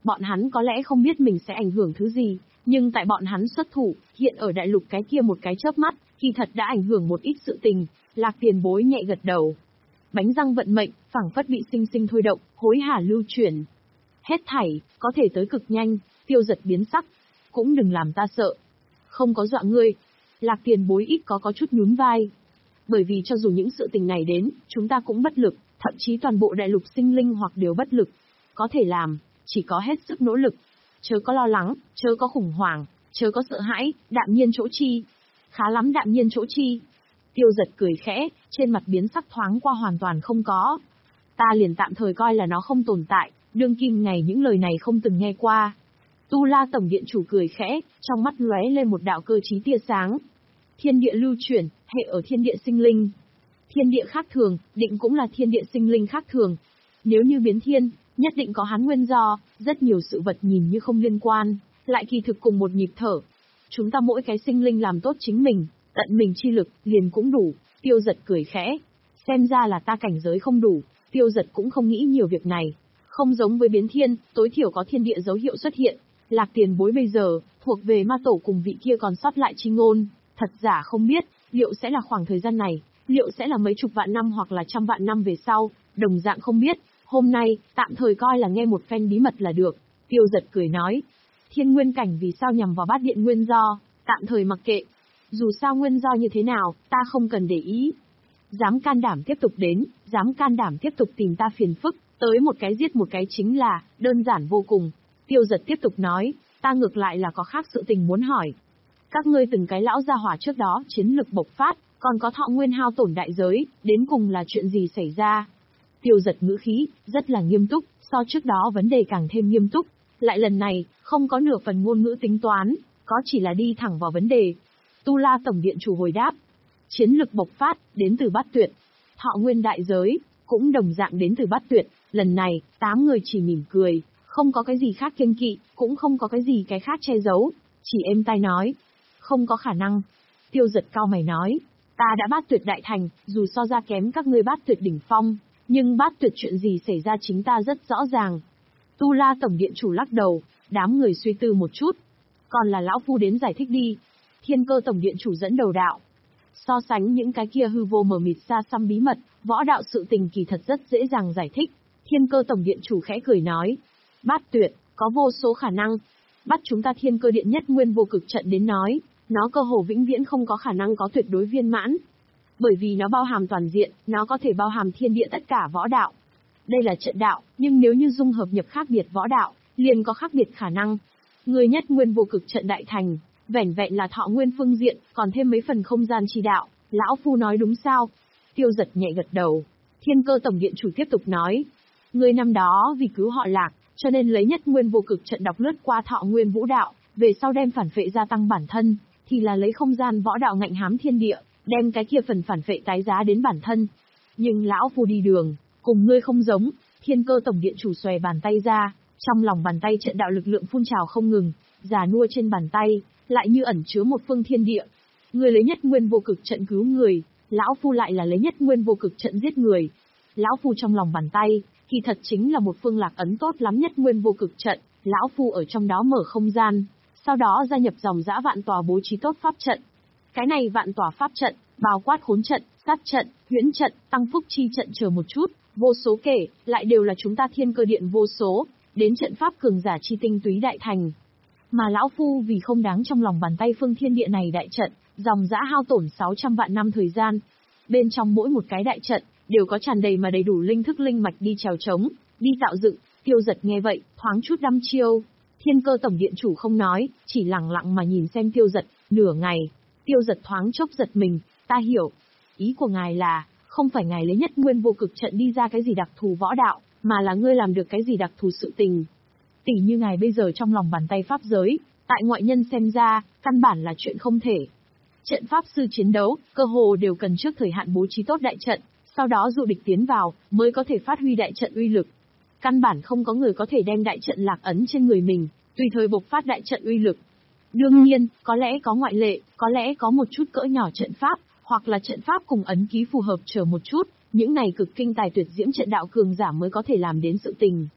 Speaker 1: Bọn hắn có lẽ không biết mình sẽ ảnh hưởng thứ gì, nhưng tại bọn hắn xuất thủ, hiện ở đại lục cái kia một cái chớp mắt, kỳ thật đã ảnh hưởng một ít sự tình. Lạc Tiền Bối nhẹ gật đầu. Bánh răng vận mệnh, phảng phất bị sinh sinh thôi động, hối hả lưu chuyển. Hết thảy, có thể tới cực nhanh, Tiêu Giật biến sắc. Cũng đừng làm ta sợ. Không có dọa ngươi. Lạc Tiền Bối ít có có chút nhún vai. Bởi vì cho dù những sự tình này đến, chúng ta cũng bất lực, thậm chí toàn bộ đại lục sinh linh hoặc đều bất lực. Có thể làm, chỉ có hết sức nỗ lực. Chớ có lo lắng, chớ có khủng hoảng, chớ có sợ hãi, đạm nhiên chỗ chi. Khá lắm đạm nhiên chỗ chi. Tiêu Giật cười khẽ, trên mặt biến sắc thoáng qua hoàn toàn không có. Ta liền tạm thời coi là nó không tồn tại, đương kim ngày những lời này không từng nghe qua. Tu La Tổng Điện Chủ cười khẽ, trong mắt lóe lên một đạo cơ trí tia sáng. Thiên địa lưu chuyển, hệ ở thiên địa sinh linh. Thiên địa khác thường, định cũng là thiên địa sinh linh khác thường. Nếu như biến thiên, nhất định có hắn nguyên do, rất nhiều sự vật nhìn như không liên quan, lại kỳ thực cùng một nhịp thở. Chúng ta mỗi cái sinh linh làm tốt chính mình, tận mình chi lực, liền cũng đủ. Tiêu Giật cười khẽ. Xem ra là ta cảnh giới không đủ, Tiêu Giật cũng không nghĩ nhiều việc này. Không giống với biến thiên, tối thiểu có thiên địa dấu hiệu xuất hiện. Lạc Tiền Bối bây giờ, thuộc về ma tổ cùng vị kia còn sót lại chi ngôn. Thật giả không biết, liệu sẽ là khoảng thời gian này, liệu sẽ là mấy chục vạn năm hoặc là trăm vạn năm về sau, đồng dạng không biết. Hôm nay, tạm thời coi là nghe một phen bí mật là được. Tiêu Giật cười nói. Thiên nguyên cảnh vì sao nhằm vào bát điện nguyên do, tạm thời mặc kệ. Dù sao nguyên do như thế nào, ta không cần để ý. Dám can đảm tiếp tục đến, dám can đảm tiếp tục tìm ta phiền phức, tới một cái giết một cái chính là, đơn giản vô cùng. Tiêu Giật tiếp tục nói, ta ngược lại là có khác sự tình muốn hỏi. Các ngươi từng cái lão gia hỏa trước đó chiến lực bộc phát, còn có thọ nguyên hao tổn đại giới, đến cùng là chuyện gì xảy ra? Tiêu Giật ngữ khí, rất là nghiêm túc, so trước đó vấn đề càng thêm nghiêm túc. Lại lần này, không có nửa phần ngôn ngữ tính toán, có chỉ là đi thẳng vào vấn đề. Tu La Tổng Điện Chủ hồi đáp. Chiến lực bộc phát, đến từ Bát Tuyệt. Thọ nguyên đại giới, cũng đồng dạng đến từ Bát Tuyệt. Lần này, tám người chỉ mỉm cười, không có cái gì khác kiêng kỵ, cũng không có cái gì cái khác che giấu. Chỉ êm tai nói. Không có khả năng. Tiêu Giật cao mày nói. Ta đã Bát Tuyệt đại thành, dù so ra kém các ngươi Bát Tuyệt đỉnh phong, nhưng Bát Tuyệt chuyện gì xảy ra chính ta rất rõ ràng. Tu La Tổng Điện Chủ lắc đầu, đám người suy tư một chút. Còn là lão phu đến giải thích đi. Thiên Cơ Tổng Điện Chủ dẫn đầu đạo. So sánh những cái kia hư vô mờ mịt xa xăm bí mật, võ đạo sự tình kỳ thật rất dễ dàng giải thích. Thiên Cơ Tổng Điện Chủ khẽ cười nói. Bát Tuyệt, có vô số khả năng. Bắt chúng ta Thiên Cơ Điện nhất nguyên vô cực trận đến nói, nó cơ hồ vĩnh viễn không có khả năng có tuyệt đối viên mãn. Bởi vì nó bao hàm toàn diện, nó có thể bao hàm thiên địa tất cả võ đạo. Đây là trận đạo, nhưng nếu như dung hợp nhập khác biệt võ đạo, liền có khác biệt khả năng. Người nhất nguyên vô cực trận đại thành, vẻn vẹn là thọ nguyên phương diện, còn thêm mấy phần không gian chi đạo, lão phu nói đúng sao? Tiêu Giật nhẹ gật đầu. Thiên Cơ Tổng Điện Chủ tiếp tục nói. Người năm đó vì cứu họ Lạc, cho nên lấy nhất nguyên vô cực trận đọc lướt qua thọ nguyên vũ đạo, về sau đem phản phệ gia tăng bản thân, thì là lấy không gian võ đạo ngạnh hám thiên địa, đem cái kia phần phản phệ tái giá đến bản thân. Nhưng lão phu đi đường, cùng ngươi không giống. Thiên Cơ Tổng Điện Chủ xòe bàn tay ra, trong lòng bàn tay trận đạo lực lượng phun trào không ngừng, già nua trên bàn tay, lại như ẩn chứa một phương thiên địa. Ngươi lấy nhất nguyên vô cực trận cứu người, lão phu lại là lấy nhất nguyên vô cực trận giết người. Lão phu trong lòng bàn tay, kỳ thật chính là một phương lạc ấn tốt lắm nhất nguyên vô cực trận, lão phu ở trong đó mở không gian, sau đó gia nhập dòng dã vạn tòa bố trí tốt pháp trận. Cái này vạn tòa pháp trận, bao quát khốn trận, sát trận, huyễn trận, tăng phúc chi trận chờ một chút, vô số kể, lại đều là chúng ta Thiên Cơ Điện vô số, đến trận pháp cường giả chi tinh túy đại thành. Mà lão phu vì không đáng trong lòng bàn tay phương thiên địa này đại trận, dòng dã hao tổn sáu trăm vạn năm thời gian. Bên trong mỗi một cái đại trận, đều có tràn đầy mà đầy đủ linh thức linh mạch đi trèo trống, đi tạo dựng. Tiêu Giật nghe vậy, thoáng chút đăm chiêu. Thiên Cơ Tổng Điện Chủ không nói, chỉ lặng lặng mà nhìn xem Tiêu Giật, nửa ngày. Tiêu Giật thoáng chốc giật mình, ta hiểu. Ý của ngài là, không phải ngài lấy nhất nguyên vô cực trận đi ra cái gì đặc thù võ đạo, mà là ngươi làm được cái gì đặc thù sự tình. Tỉ như ngài bây giờ trong lòng bàn tay pháp giới, tại ngoại nhân xem ra, căn bản là chuyện không thể. Trận pháp sư chiến đấu, cơ hồ đều cần trước thời hạn bố trí tốt đại trận, sau đó dụ địch tiến vào, mới có thể phát huy đại trận uy lực. Căn bản không có người có thể đem đại trận lạc ấn trên người mình, tùy thời bộc phát đại trận uy lực. Đương nhiên, có lẽ có ngoại lệ, có lẽ có một chút cỡ nhỏ trận pháp, hoặc là trận pháp cùng ấn ký phù hợp chờ một chút, những này cực kinh tài tuyệt diễm trận đạo cường giả mới có thể làm đến sự tình.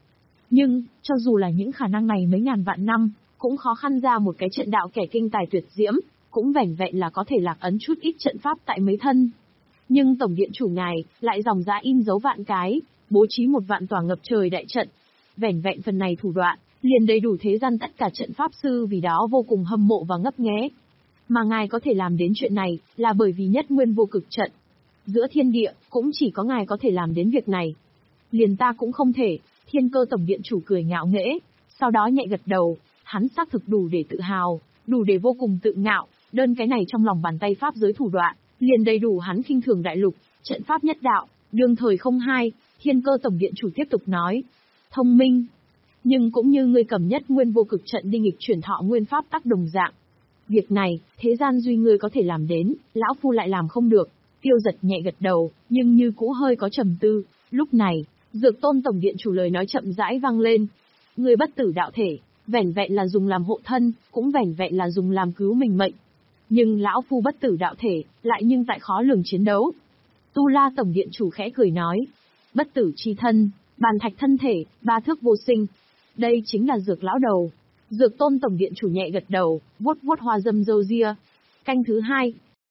Speaker 1: Nhưng, cho dù là những khả năng này mấy ngàn vạn năm, cũng khó khăn ra một cái trận đạo kẻ kinh tài tuyệt diễm, cũng vẻn vẹn là có thể lạc ấn chút ít trận pháp tại mấy thân. Nhưng tổng điện chủ ngài, lại dòng dã in dấu vạn cái, bố trí một vạn tòa ngập trời đại trận. Vẻn vẹn phần này thủ đoạn, liền đầy đủ thế gian tất cả trận pháp sư vì đó vô cùng hâm mộ và ngấp nghé. Mà ngài có thể làm đến chuyện này, là bởi vì nhất nguyên vô cực trận. Giữa thiên địa, cũng chỉ có ngài có thể làm đến việc này. Liền ta cũng không thể, Thiên Cơ tổng điện chủ cười ngạo nghễ, sau đó nhẹ gật đầu, hắn xác thực đủ để tự hào, đủ để vô cùng tự ngạo, đơn cái này trong lòng bàn tay pháp giới thủ đoạn, liền đầy đủ hắn khinh thường đại lục, trận pháp nhất đạo, đương thời không hai. Thiên Cơ tổng điện chủ tiếp tục nói, thông minh, nhưng cũng như ngươi cầm nhất nguyên vô cực trận đi nghịch chuyển thọ nguyên pháp tắc đồng dạng. Việc này, thế gian duy ngươi có thể làm đến, lão phu lại làm không được. Tiêu Giật nhẹ gật đầu, nhưng như cũ hơi có trầm tư. Lúc này, Dược Tôn tổng điện chủ lời nói chậm rãi vang lên. Ngươi bất tử đạo thể, vẻn vẹn là dùng làm hộ thân, cũng vẻn vẹn là dùng làm cứu mình mệnh. Nhưng lão phu bất tử đạo thể, lại nhưng tại khó lường chiến đấu. Tu La tổng điện chủ khẽ cười nói, bất tử chi thân, bàn thạch thân thể, ba thước vô sinh. Đây chính là Dược lão đầu. Dược Tôn tổng điện chủ nhẹ gật đầu, vuốt vuốt hoa dâm râu ria. Canh thứ hai.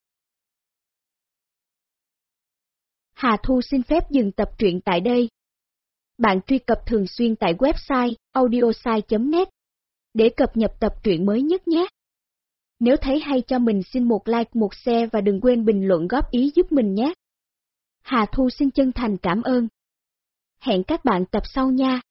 Speaker 2: Hà Thu xin phép dừng tập truyện tại đây. Bạn truy cập thường xuyên tại website audiosai chấm net để cập nhật tập truyện mới nhất nhé. Nếu thấy hay cho mình xin một like, một share và đừng quên bình luận góp ý giúp mình nhé. Hà Thu xin chân thành cảm ơn. Hẹn các bạn tập sau nha.